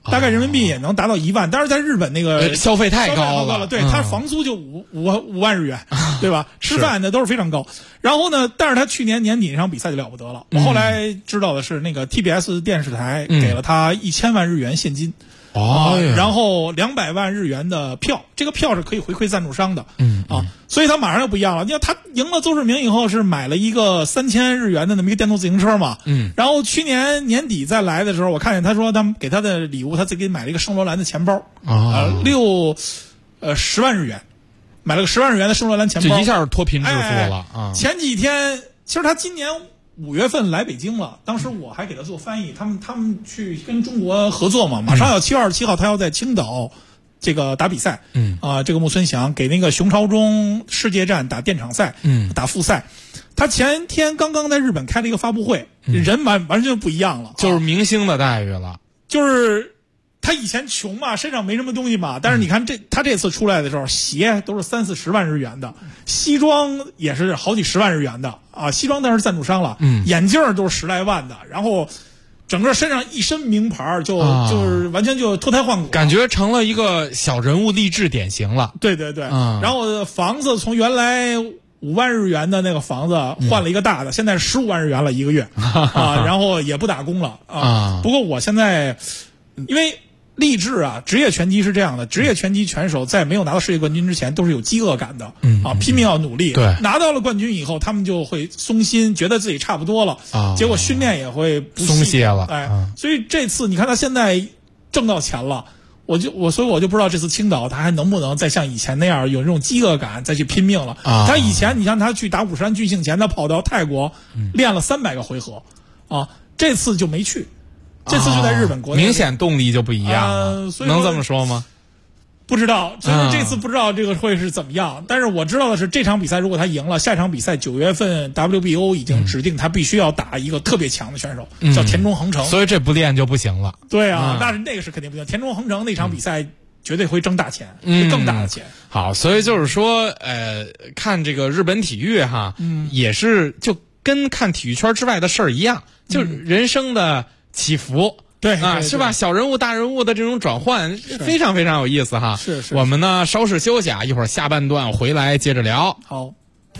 大概人民币也能达到1万。但是在日本那个消费太高了， 对，它房租就5万日元，对吧？吃饭的都是非常高。然后呢，但是他去年年底那场比赛就了不得了。我后来知道的是，那个 TBS 电视台给了他1000万日元现金。然后200万日元的票，这个票是可以回馈赞助商的，所以他马上就不一样了。你看他赢了邹市明以后，是买了一个3000日元的那么一个电动自行车嘛，然后去年年底再来的时候，我看见他说他给他的礼物，他自己买了一个圣罗兰的钱包，10万日元，买了个10万日元的圣罗兰钱包， 这一下脱贫致富了啊！ 前几天其实他今年5月份来北京了，当时我还给他做翻译，他们去跟中国合作嘛，马上要7月27号他要在青岛这个打比赛，这个木村翔给那个熊朝忠世界站打电场赛，打复赛。他前天刚刚在日本开了一个发布会，人完全就不一样了， 就是明星的待遇了。 就是他以前穷嘛，身上没什么东西嘛，但是你看他这次出来的时候，鞋都是30-40万日元的，西装也是好几10万日元的啊，西装但是赞助商了，眼镜都是10来万的，然后整个身上一身名牌，就是完全就脱胎换骨， 感觉成了一个小人物励志典型了。 对对对，然后房子从原来5万日元的那个房子换了一个大的，现在是15万日元了1个月啊，然后也不打工了啊。不过我现在因为励志啊，职业拳击是这样的，职业拳击拳手在没有拿到世界冠军之前都是有饥饿感的，拼命要努力。 对， 拿到了冠军以后，他们就会松心，觉得自己差不多了，结果训练也会不松懈了。 所以这次你看他现在挣到钱了，所以我就不知道这次青岛他还能不能再像以前那样有这种饥饿感再去拼命了。他以前你像他去打五山巨庆前，他跑到泰国练了300个回合，这次就没去。这次就在日本国内， 明显动力就不一样了，能这么说吗？ 不知道，所以这次不知道这个会是怎么样。但是我知道的是，这场比赛如果他赢了，下场比赛9月份 WBO 已经指定他必须要打一个特别强的选手，叫田中恒成。 所以这不练就不行了。 对啊，那个是肯定不行。田中恒成那场比赛绝对会挣大钱，更大的钱。 好，所以就是说，看这个日本体育哈，也是就跟看体育圈之外的事儿一样，就是人生的起伏， 对啊，是吧？小人物、大人物的这种转换，非常非常有意思哈。 是。 我们呢稍事休息啊，一会儿下半段回来接着聊。 好。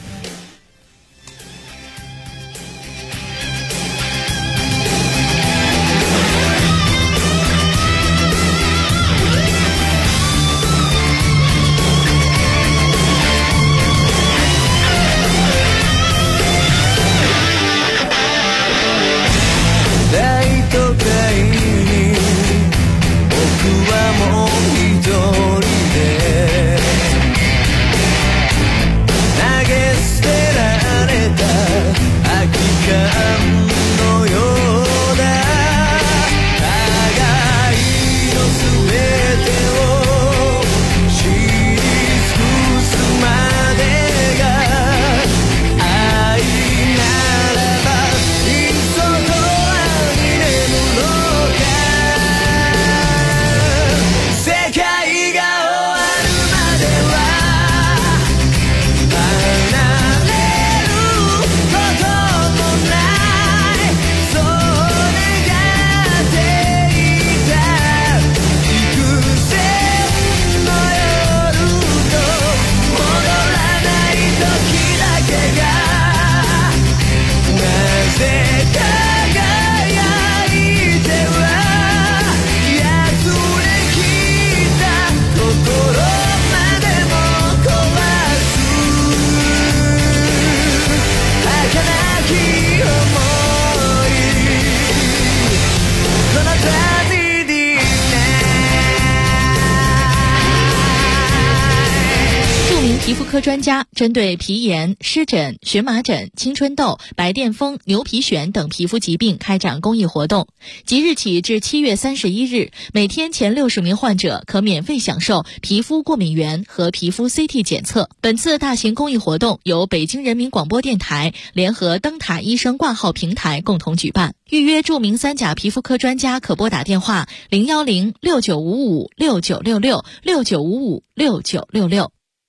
皮肤科专家针对皮炎、湿疹、荨麻疹、青春痘、白癜风、牛皮癣等皮肤疾病开展公益活动。即日起至7月31日，每天前60名患者可免费享受皮肤过敏原和皮肤 CT 检测。本次大型公益活动由北京人民广播电台联合灯塔医生挂号平台共同举办。预约著名3甲皮肤科专家可拨打电话0106955696669556966。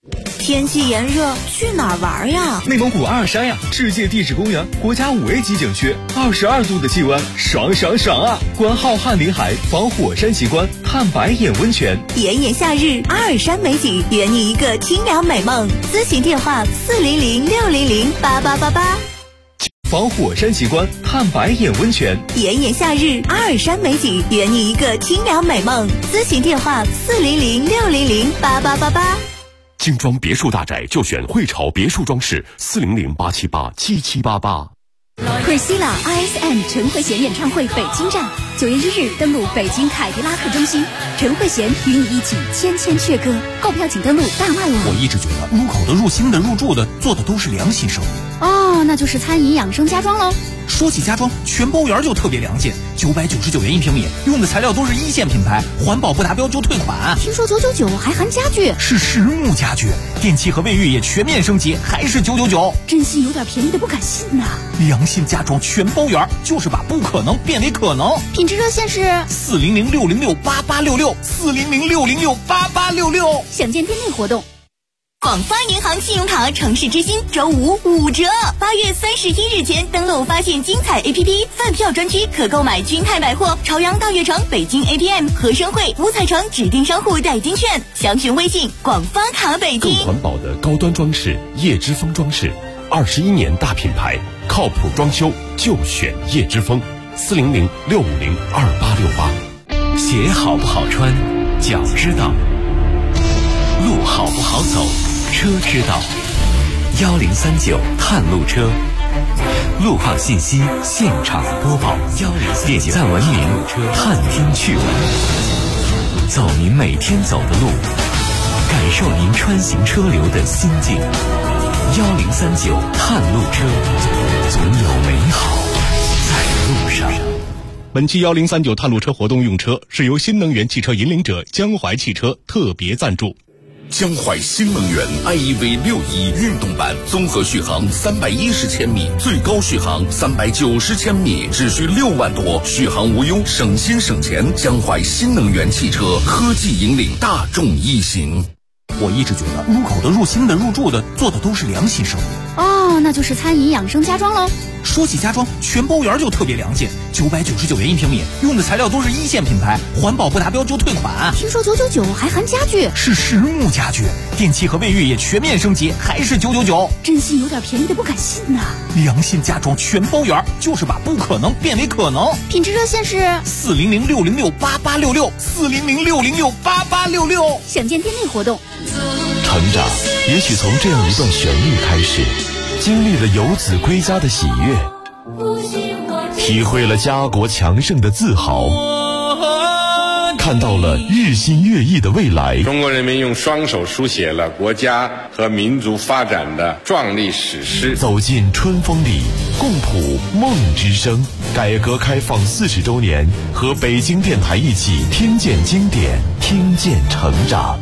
天气炎热，去哪儿玩呀？ 内蒙古阿尔山呀，世界地质公园国家5A 级景区，22度的气温，爽爽爽啊！观浩瀚林海，访火山奇观，探白眼温泉。 炎炎夏日，阿尔山美景，圆你一个清凉美梦。咨询电话400-600-8888。 访火山奇观，探白眼温泉。 炎炎夏日，阿尔山美景，圆你一个清凉美梦。咨询电话400-600-8888。 精装别墅大宅就选汇潮别墅装饰，400-878-7788。 Priscilla RSM 陈慧娴演唱会北京站，9月1日登陆北京凯迪拉克中心，陈慧娴与你一起千千阙歌。购票请登录大麦网。 我一直觉得入口的、入心的、入住的，做的都是良心生意。 哦，那就是餐饮养生家装喽。 说起家装，全包园就特别良心，999元1平米，用的材料都是1线品牌，环保不达标就退款。 听说999还含家具， 是实木家具，电器和卫浴也全面升级，还是999。 真心有点便宜的不敢信呐。 良心家装全包园，就是把不可能变为可能。 品质热线是 400-606-8866，400-606-8866。 详见店内活动。 广发银行信用卡城市之星周5 5折，8月31日前登录发现精彩 APP 饭票专区，可购买君泰百货、朝阳大悦城、北京 ATM、和生汇、五彩城指定商户代金券。详询微信广发卡北京。 更环保的高端装饰，叶之峰装饰，21年大品牌，靠谱装修就选叶之峰，400-650-2868。 鞋好不好穿，脚知道；路好不好走，车知道。1039探路车，路况信息现场播报。点赞文明，探听趣闻，走您每天走的路，感受您穿行车流的心境。1039探路车，总有美好在路上。 本期1039探路车活动用车是由新能源汽车引领者江淮汽车特别赞助。 江淮新能源 iEV 6.1运动版综合续航310千米，最高续航390千米，只需6万多，续航无忧，省心省钱。江淮新能源汽车科技引领大众一行。 我一直觉得入口的、入心的、入住的，做的都是良心生意。 哦，那就是餐饮养生家装喽。 说起家装，全包园就特别良心，999元1平米，用的材料都是1线品牌，环保不达标就退款。 听说999还含家具， 是实木家具，电器和卫浴也全面升级，还是999。 真心有点便宜的不敢信呐。 良心家装全包园，就是把不可能变为可能。 品质热线是 400-600-8866，400-600-8866。 详见店内活动。 成长也许从这样一段旋律开始，经历了游子归家的喜悦，体会了家国强盛的自豪，看到了日新月异的未来。 中国人民用双手书写了国家和民族发展的壮丽史诗。 走进春风里，共谱梦之声。改革开放40周年，和北京电台一起听见经典，听见成长。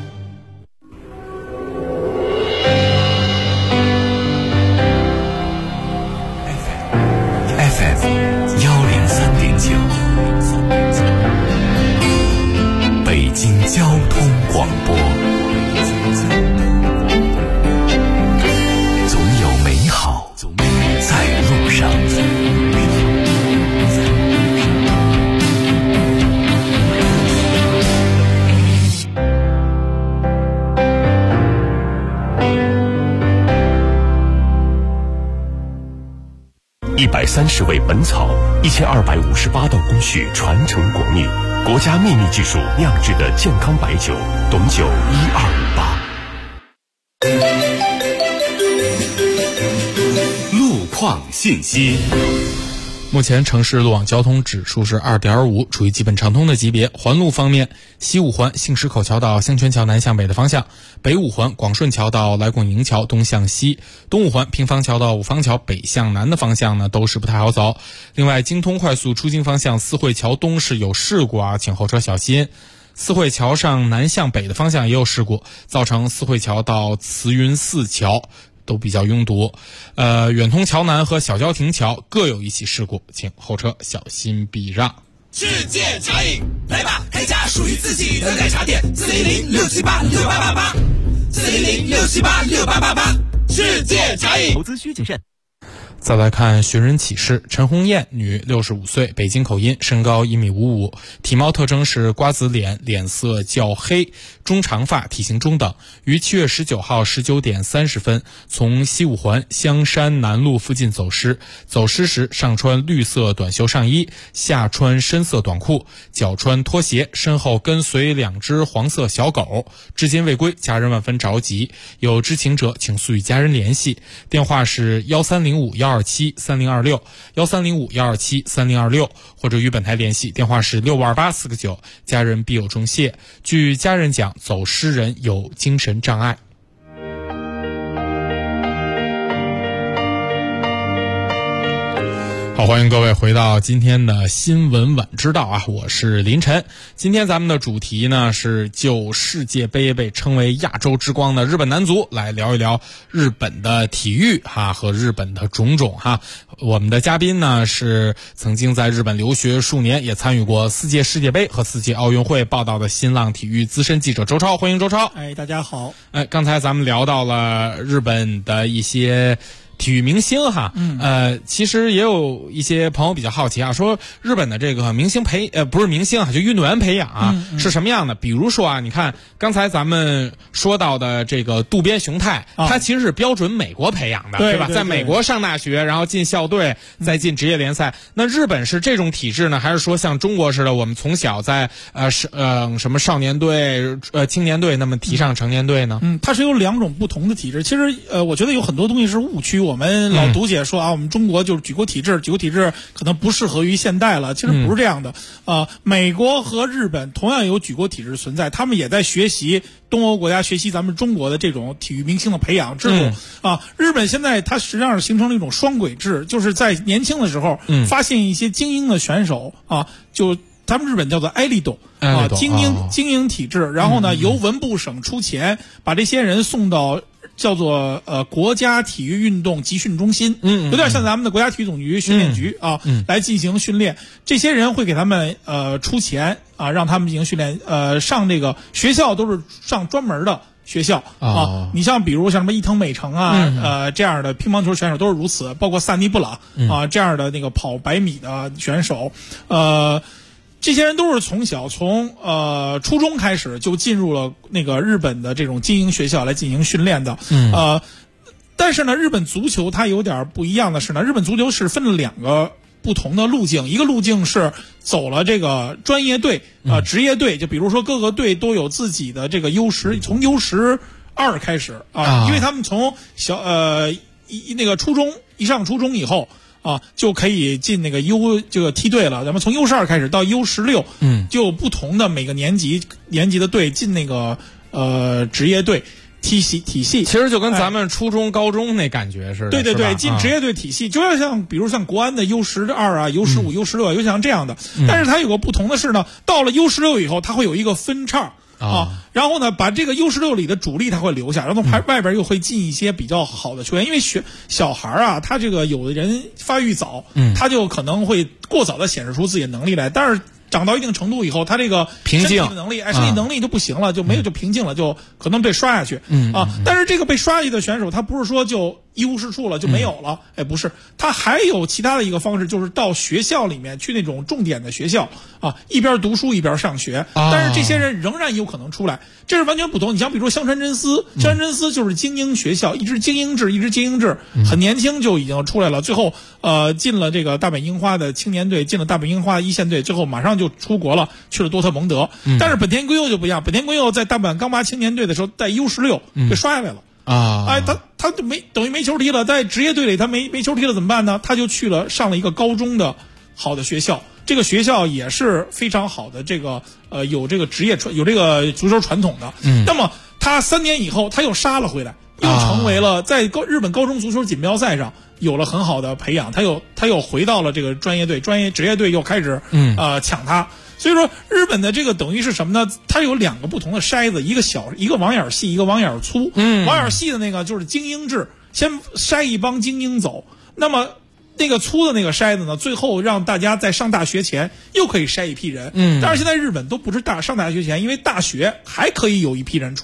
北京交通广播，总有美好在路上。 130味本草，1258道工序传承国秘，国家秘密技术酿制的健康白酒，董酒1258。 路况信息。 目前城市路网交通指数是2.5，处于基本畅通的级别。环路方面，西五环杏石口桥到香泉桥南向北的方向，北五环广顺桥到来拱营桥东向西，东五环平房桥到五方桥北向南的方向呢都是不太好走。另外，京通快速出京方向四惠桥东是有事故啊，请后车小心。四惠桥上南向北的方向也有事故，造成四惠桥到慈云寺桥都比较拥堵。远通桥南和小郊亭桥各有一起事故，请后车小心避让。 世界茶饮，来吧，开家属于自己的奶茶店，400-678-6888。 400-678-6888，世界茶饮。 投资需谨慎。 再来看寻人启事，陈红艳，女，65岁，北京口音，身高1.55米，体貌特征是瓜子脸，脸色较黑，中长发，体型中等。于7月19号19点30分从西五环香山南路附近走失，走失时上穿绿色短袖上衣，下穿深色短裤，脚穿拖鞋，身后跟随2只黄色小狗，至今未归，家人万分着急，有知情者请速与家人联系，电话是1305-127-3026，1305-127-3026，或者与本台联系，电话是6528-4个9，家人必有重谢。据家人讲，走失人有精神障碍。好，欢迎各位回到今天的新闻晚知道啊，我是林晨。今天咱们的主题呢是就世界杯被称为亚洲之光的日本男足来聊一聊日本的体育和日本的种种我们的嘉宾呢是曾经在日本留学数年，也参与过4届世界杯和4届奥运会报道的新浪体育资深记者周超，欢迎周超。 大家好。 刚才咱们聊到了日本的一些体育明星其实也有一些朋友比较好奇说日本的这个明星不是明星就运动员培养是什么样的？比如说你看刚才咱们说到的这个渡边雄太，他其实是标准美国培养的，对吧？在美国上大学，然后进校队，再进职业联赛。那日本是这种体制呢，还是说像中国似的，我们从小在什么少年队、青年队，那么提上成年队呢？ 它是有2种不同的体制。其实我觉得有很多东西是误区。我们老读解说我们中国就是举国体制可能不适合于现代了，其实不是这样的。美国和日本同样有举国体制存在，他们也在学习东欧国家，学习咱们中国的这种体育明星的培养制度日本现在它实际上是形成了一种双轨制，就是在年轻的时候发现一些精英的选手就他们日本叫做埃利斗精英体制，然后呢由文部省出钱把这些人送到叫做国家体育运动集训中心，有点像咱们的国家体育总局训练局来进行训练。这些人会给他们出钱让他们进行训练，上这个学校都是上专门的学校你像比如像什么伊藤美诚这样的乒乓球选手都是如此，包括萨尼布朗这样的那个跑100米的选手，这些人都是从初中开始就进入了那个日本的这种精英学校来进行训练的。但是呢，日本足球它有点不一样的是呢，日本足球是分了2个不同的路径，一个路径是走了这个专业队职业队，就比如说各个队都有自己的这个从 U12开始因为他们从那个初中一上初中以后就可以进那个这个梯队了。咱们从 U12开始到 U16，就有不同的每个年级的队进那个职业队体系， 其实就跟咱们初中、高中那感觉似的。 对，进职业队体系，就像比如像国安的 U12 U15、U16有像这样的。但是它有个不同的是呢，到了 U16以后，它会有一个分叉。然后呢，把这个 U16里的主力他会留下，然后外边又会进一些比较好的球员，因为小孩他这个有的人发育早，他就可能会过早的显示出自己的能力来，但是长到一定程度以后，他这个身体的能力，身体能力就不行了，就没有就瓶颈了，就可能被刷下去但是这个被刷下去的选手，他不是说就一无是处了就没有了，不是，他还有其他的一个方式，就是到学校里面去那种重点的学校一边读书一边上学，但是这些人仍然有可能出来，这是完全不同。你像比如说香川真司就是精英学校，一直精英制，很年轻就已经出来了，最后进了这个大阪樱花的青年队，进了大阪樱花一线队，最后马上就出国了，去了多特蒙德。但是本田圭佑就不一样，本田圭佑在大阪钢拔青年队的时候，在 U16 被刷下来了。他就等于没球踢了，在职业队里他没球踢了怎么办呢？他就上了一个高中的好的学校，这个学校也是非常好的，这个有这个有这个足球传统的。那么他3年以后他又杀了回来，又成为了在日本高中足球锦标赛上有了很好的培养，他又回到了这个专业队，职业队又开始抢他。所以说日本的这个等于是什么呢？它有2个不同的筛子，一个网眼细，一个网眼粗。网眼细的那个就是精英制，先筛一帮精英走，那么那个粗的那个筛子呢，最后让大家在上大学前又可以筛一批人。但是现在日本都不是上大学前，因为大学还可以有一批人出来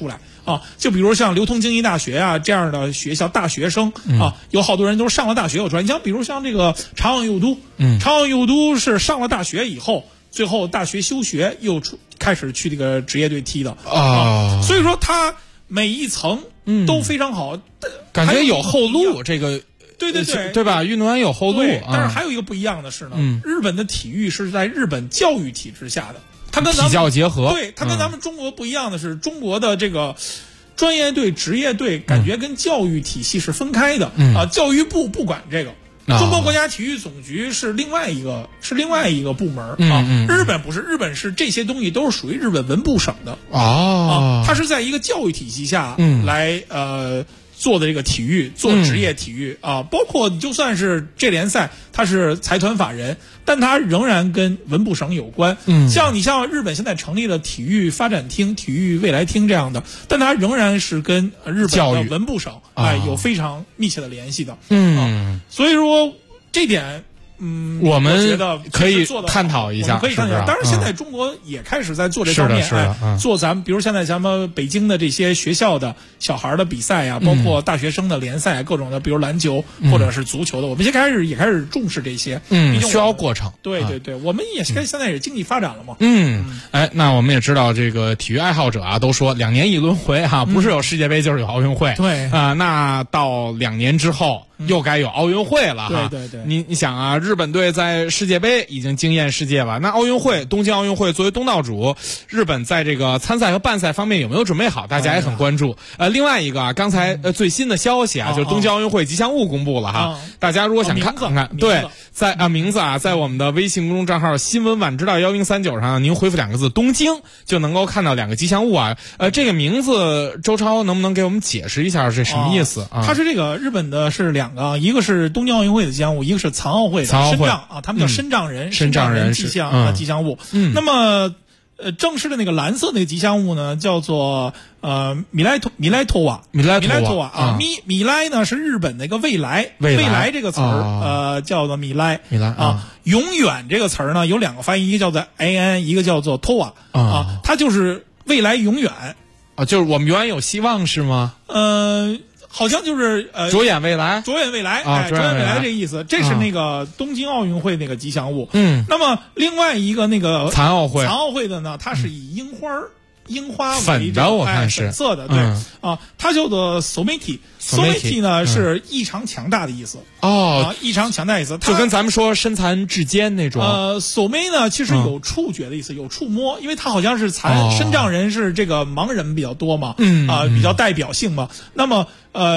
啊，就比如像流通经济大学啊这样的学校，大学生啊，有好多人都是上了大学有出来。你像比如像这个长昂幼都，长昂幼都是上了大学以后，最后大学休学又开始去这个职业队踢的啊，所以说他每一层都非常好， 感觉有后路这个。 对吧？运动员有后路， 但是还有一个不一样的是呢，日本的体育是在日本教育体制下的，它跟咱们体教结合， 对，它跟咱们中国不一样的是，中国的这个专业队、职业队感觉跟教育体系是分开的啊，教育部不管这个。中国国家体育总局是另外一个部门啊，日本不是，日本是这些东西都是属于日本文部省的它是在一个教育体系下来做的这个体育，做职业体育啊，包括就算是这联赛它是财团法人，但它仍然跟文部省有关。像日本现在成立了体育发展厅、体育未来厅这样的，但它仍然是跟日本的文部省有非常密切的联系的。所以说这点。 我们觉得可以探讨一下， 可以探讨。当然，现在中国也开始在做这方面，做咱们，比如现在咱们北京的这些学校的小孩的比赛啊，包括大学生的联赛，各种的，比如篮球或者是足球的，我们也开始重视这些。 需要过程。 对，我们也是现在也经济发展了嘛。 那我们也知道这个体育爱好者啊，都说2年一轮回哈，不是有世界杯就是有奥运会。 对那到2年之后。又该有奥运会了哈， 对， 你想啊，日本队在世界杯已经惊艳世界了，那奥运会，东京奥运会作为东道主，日本在这个参赛和办赛方面有没有准备好？大家也很关注。另外一个啊，刚才最新的消息啊，就是东京奥运会吉祥物公布了哈，大家如果想看看，对，在名字啊，在我们的微信公众账号新闻晚知道1039上，您回复2个字东京，就能够看到2个吉祥物啊。这个名字，周超能不能给我们解释一下是什么意思啊？ 它是这个日本的是2个，一个是东京奥运会的吉祥物，一个是残奥会的身障啊，他们叫身障人吉祥物。那么正式的那个蓝色那个吉祥物呢，叫做米莱托瓦啊，米莱呢是日本的一个未来这个词儿叫做米莱啊，永远这个词儿呢有2个发音，一个叫做 an， 一个叫做托瓦啊，它就是未来永远啊，就是我们永远有希望是吗？ 好像就是着眼未来， 着眼未来这意思。这是那个东京奥运会那个吉祥物。那么另外一个那个残奥会的呢，它是以樱花为粉的，我看是粉色的，对啊，它叫做 Someti 呢是异常强大的意思异常强大意思， 就跟咱们说身残志坚那种。 Somei 呢其实有触觉的意思，有触摸，因为它好像是身障人是这个盲人比较多嘛，比较代表性嘛。那么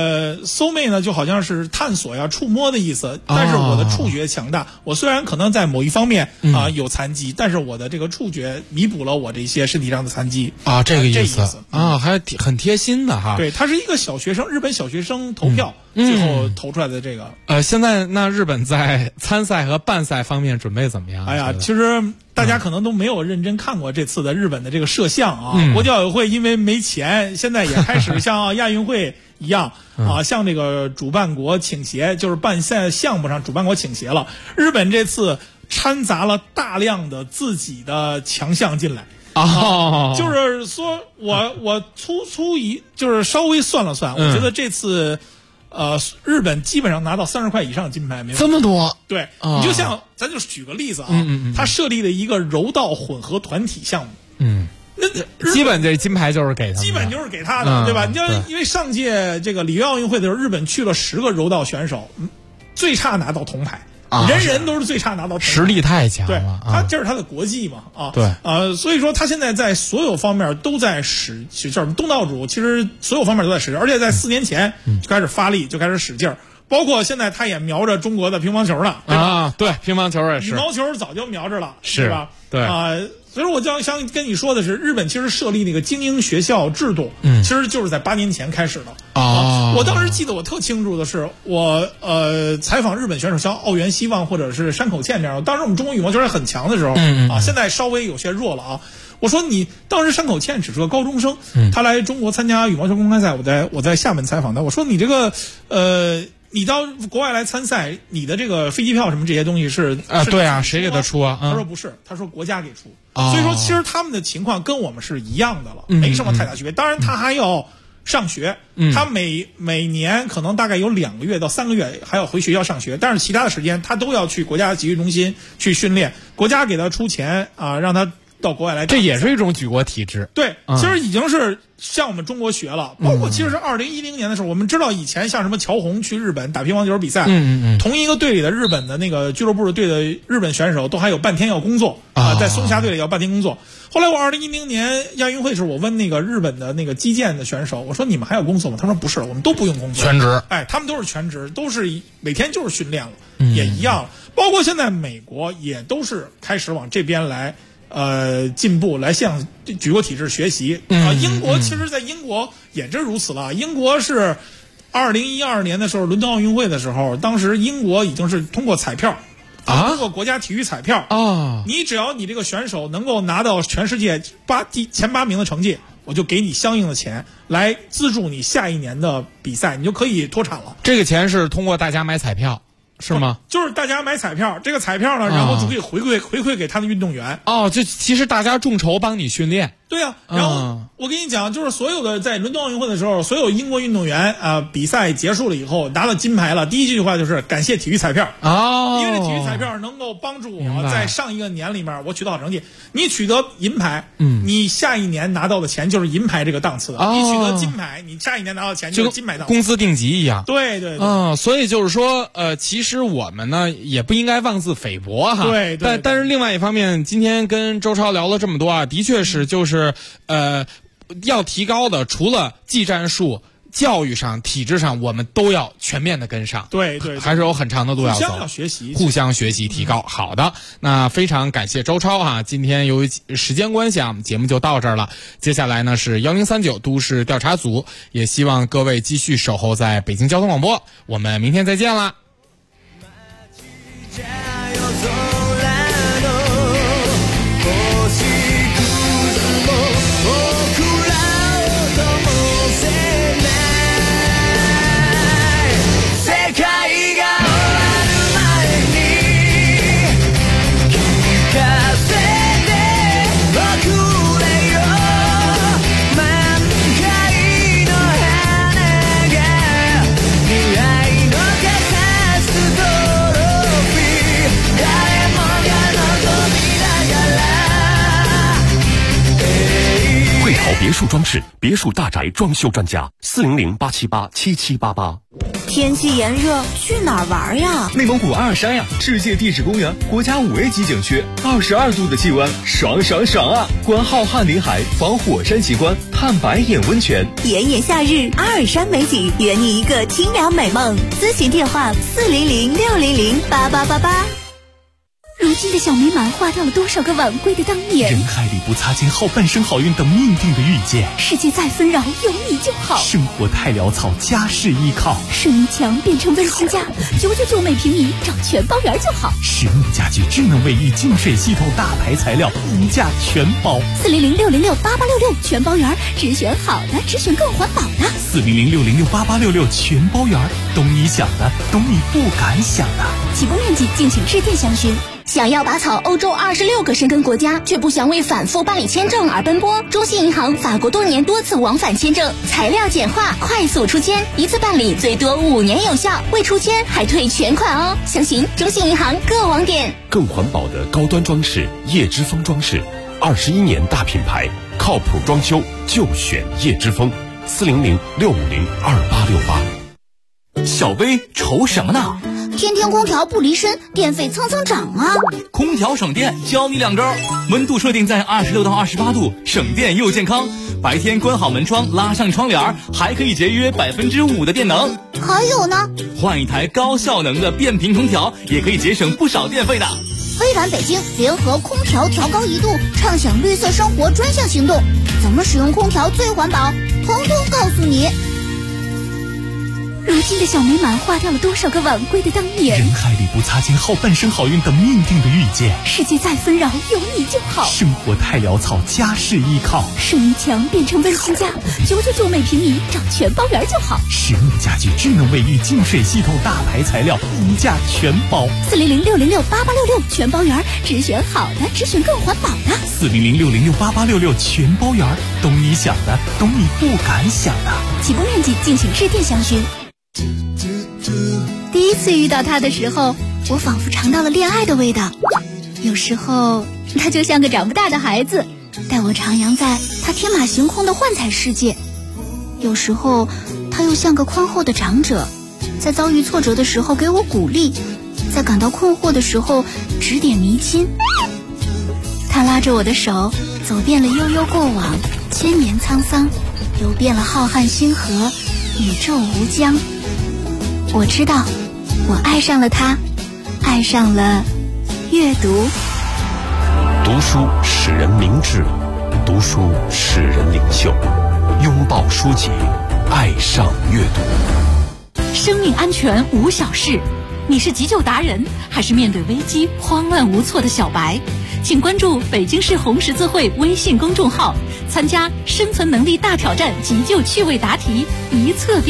Somei 呢就好像是探索呀、触摸的意思，但是我的触觉强大，我虽然可能在某一方面有残疾，但是我的这个触觉弥补了我这些身体上的残疾这个意思啊，还很贴心的哈。 对，他是一个小学生，日本小学生投票最后投出来的这个。 现在那日本在参赛和办赛方面准备怎么样？ 哎呀，其实大家可能都没有认真看过这次的日本的这个摄像啊。国际奥委会因为没钱，现在也开始像亚运会一样向这个主办国倾斜，就是办赛项目上主办国倾斜了。日本这次掺杂了大量的自己的强项进来。就是说我就是稍微算了算，我觉得这次日本基本上拿到30块以上的金牌没有这么多。 对，你就像咱就举个例子他设立了一个柔道混合团体项目， 那基本这金牌就是给他， 基本就是给他的，对吧？你就因为上届这个里约奥运会的时候，日本去了10个柔道选手，最差拿到铜牌。人都是最差拿到铜牌， 实力太强了。 对，这是他的国际嘛对所以说他现在在所有方面都在叫东道主，其实所有方面都在使劲，而且在4年前就开始发力，就开始使劲，包括现在他也瞄着中国的乒乓球了，对吧？ 对，乒乓球也是， 羽毛球早就瞄着了， 是吧？ 对所以说我就想跟你说的是，日本其实设立那个精英学校制度，其实就是在8年前开始的我当时记得我特清楚的是，我采访日本选手，像奥原希望或者是山口茜这样，当时我们中国羽毛球还很强的时候现在稍微有些弱了我说你当时山口茜只是个高中生，他来中国参加羽毛球公开赛，我在厦门采访他，我说你这个你到国外来参赛，你的这个飞机票什么这些东西是对啊，谁给他出啊？ 他说不是，他说国家给出。所以说，其实他们的情况跟我们是一样的了，没什么太大区别。当然，他还要上学，他每年可能大概有2个月到3个月还要回学校上学，但是其他的时间他都要去国家体育中心去训练，国家给他出钱啊，让他到国外来。 这也是一种举国体制。 对，其实已经是向我们中国学了。包括其实是2010年的时候，我们知道以前像什么乔红去日本打乒乓球比赛，同一个队里的日本的那个俱乐部的队的日本选手都还有半天要工作啊，在松霞队里要半天工作。后来我2010年亚运会时，我问那个日本的那个击剑的选手，我说你们还有工作吗？他说不是，我们都不用工作， 全职。 哎，他们都是全职，都是每天就是训练了，也一样了。包括现在美国也都是开始往这边来。进步来向举国体制学习啊！英国其实，在英国也真如此了。英国是2012年的时候，伦敦奥运会的时候，当时英国已经是通过彩票通过国家体育彩票啊，你只要你这个选手能够拿到全世界前8名的成绩，我就给你相应的钱来资助你下一年的比赛，你就可以脱产了。 这个钱是通过大家买彩票。是吗？ 就是大家买彩票，这个彩票呢，然后就可以回馈给他的运动员。 就其实大家众筹帮你训练。 对啊，然后我跟你讲，就是所有的在伦敦奥运会的时候，所有英国运动员比赛结束了以后拿到金牌了，第一句话就是感谢体育彩票因为这体育彩票能够帮助我在上一个年里面我取得好成绩。你取得银牌，你下一年拿到的钱就是银牌这个档次的。你取得金牌，你下一年拿到的钱就是金牌档次， 工资定级一样。 对。 所以就是说，其实我们呢也不应该妄自菲薄哈。 对。 但是另外一方面，今天跟周超聊了这么多啊，的确是就是要提高的，除了技战术、教育上、体制上，我们都要全面的跟上。 对， 还是有很长的路要走，互相学习提高。好的，那非常感谢周超啊，今天由于时间关系啊，我们节目就到这儿了。接下来呢是1039都市调查组，也希望各位继续守候在北京交通广播，我们明天再见啦。 别墅装饰、别墅大宅装修专家，400-878-7788。 天气炎热，去哪儿玩呀？ 内蒙古阿尔山呀，世界地质公园，国家5A级景区，22度的气温，爽爽爽啊！观浩瀚林海，访火山奇观，探白眼温泉。 炎炎夏日，阿尔山美景，圆你一个清凉美梦。咨询电话400-600-8888。 如今的小美满花掉了多少个晚归的当年？ 人海里不擦肩，后半生好运等命定的遇见。 世界再纷扰，有你就好。 生活太潦草，家事依靠。 水泥墙变成温馨家，999每平米，找全包园就好。 实木家具、智能卫浴、净水系统、大牌材料，一价全包。 400-600-8866，全包园，只选好的，只选更环保的。 400-600-8866，全包园，懂你想的，懂你不敢想的。 起步面积，敬请致电详询。 想要拔草欧洲26个申根国家，却不想为反复办理签证而奔波？中信银行法国多年多次往返签证，材料简化，快速出签，一次办理最多5年有效，未出签还退全款哦！详询中信银行各网点。 更环保的高端装饰，叶之峰装饰，21年大品牌，靠谱装修就选叶之峰，400-650-2868。 小薇愁什么呢？ 天天空调不离身，电费蹭蹭涨啊！ 空调省电，教你2招：温度设定在26到28度，省电又健康。白天关好门窗，拉上窗帘，还可以节约5%的电能。 还有呢， 换一台高效能的变频空调，也可以节省不少电费的。 微软北京联合空调调高1度，畅享绿色生活专项行动，怎么使用空调最环保？统统告诉你。 如今的小美满花掉了多少个晚归的当年？ 人海里不擦肩，后半生好运等命定的遇见。 世界再纷扰，有你就好。 生活太潦草，家事依靠。 声音墙变成温馨家，999每平米，找全包圆就好。 实木家具、智能卫浴、净水系统、大牌材料，无价全包。 400-606-8866，全包圆，只选好的，只选更环保的。 400-606-8866，全包圆，懂你想的，懂你不敢想的。 起步面积敬请致电详询。第一次遇到他的时候，我仿佛尝到了恋爱的味道。有时候他就像个长不大的孩子，带我徜徉在他天马行空的幻彩世界。有时候他又像个宽厚的长者，在遭遇挫折的时候给我鼓励，在感到困惑的时候指点迷津。他拉着我的手，走遍了悠悠过往，千年沧桑，游遍了浩瀚星河，宇宙无疆。我知道，我爱上了他，爱上了阅读。 读书使人明智，读书使人领袖。拥抱书籍，爱上阅读。 生命安全无小事，你是急救达人，还是面对危机慌乱无措的小白？请关注北京市红十字会微信公众号，参加生存能力大挑战急救趣味答题，一测便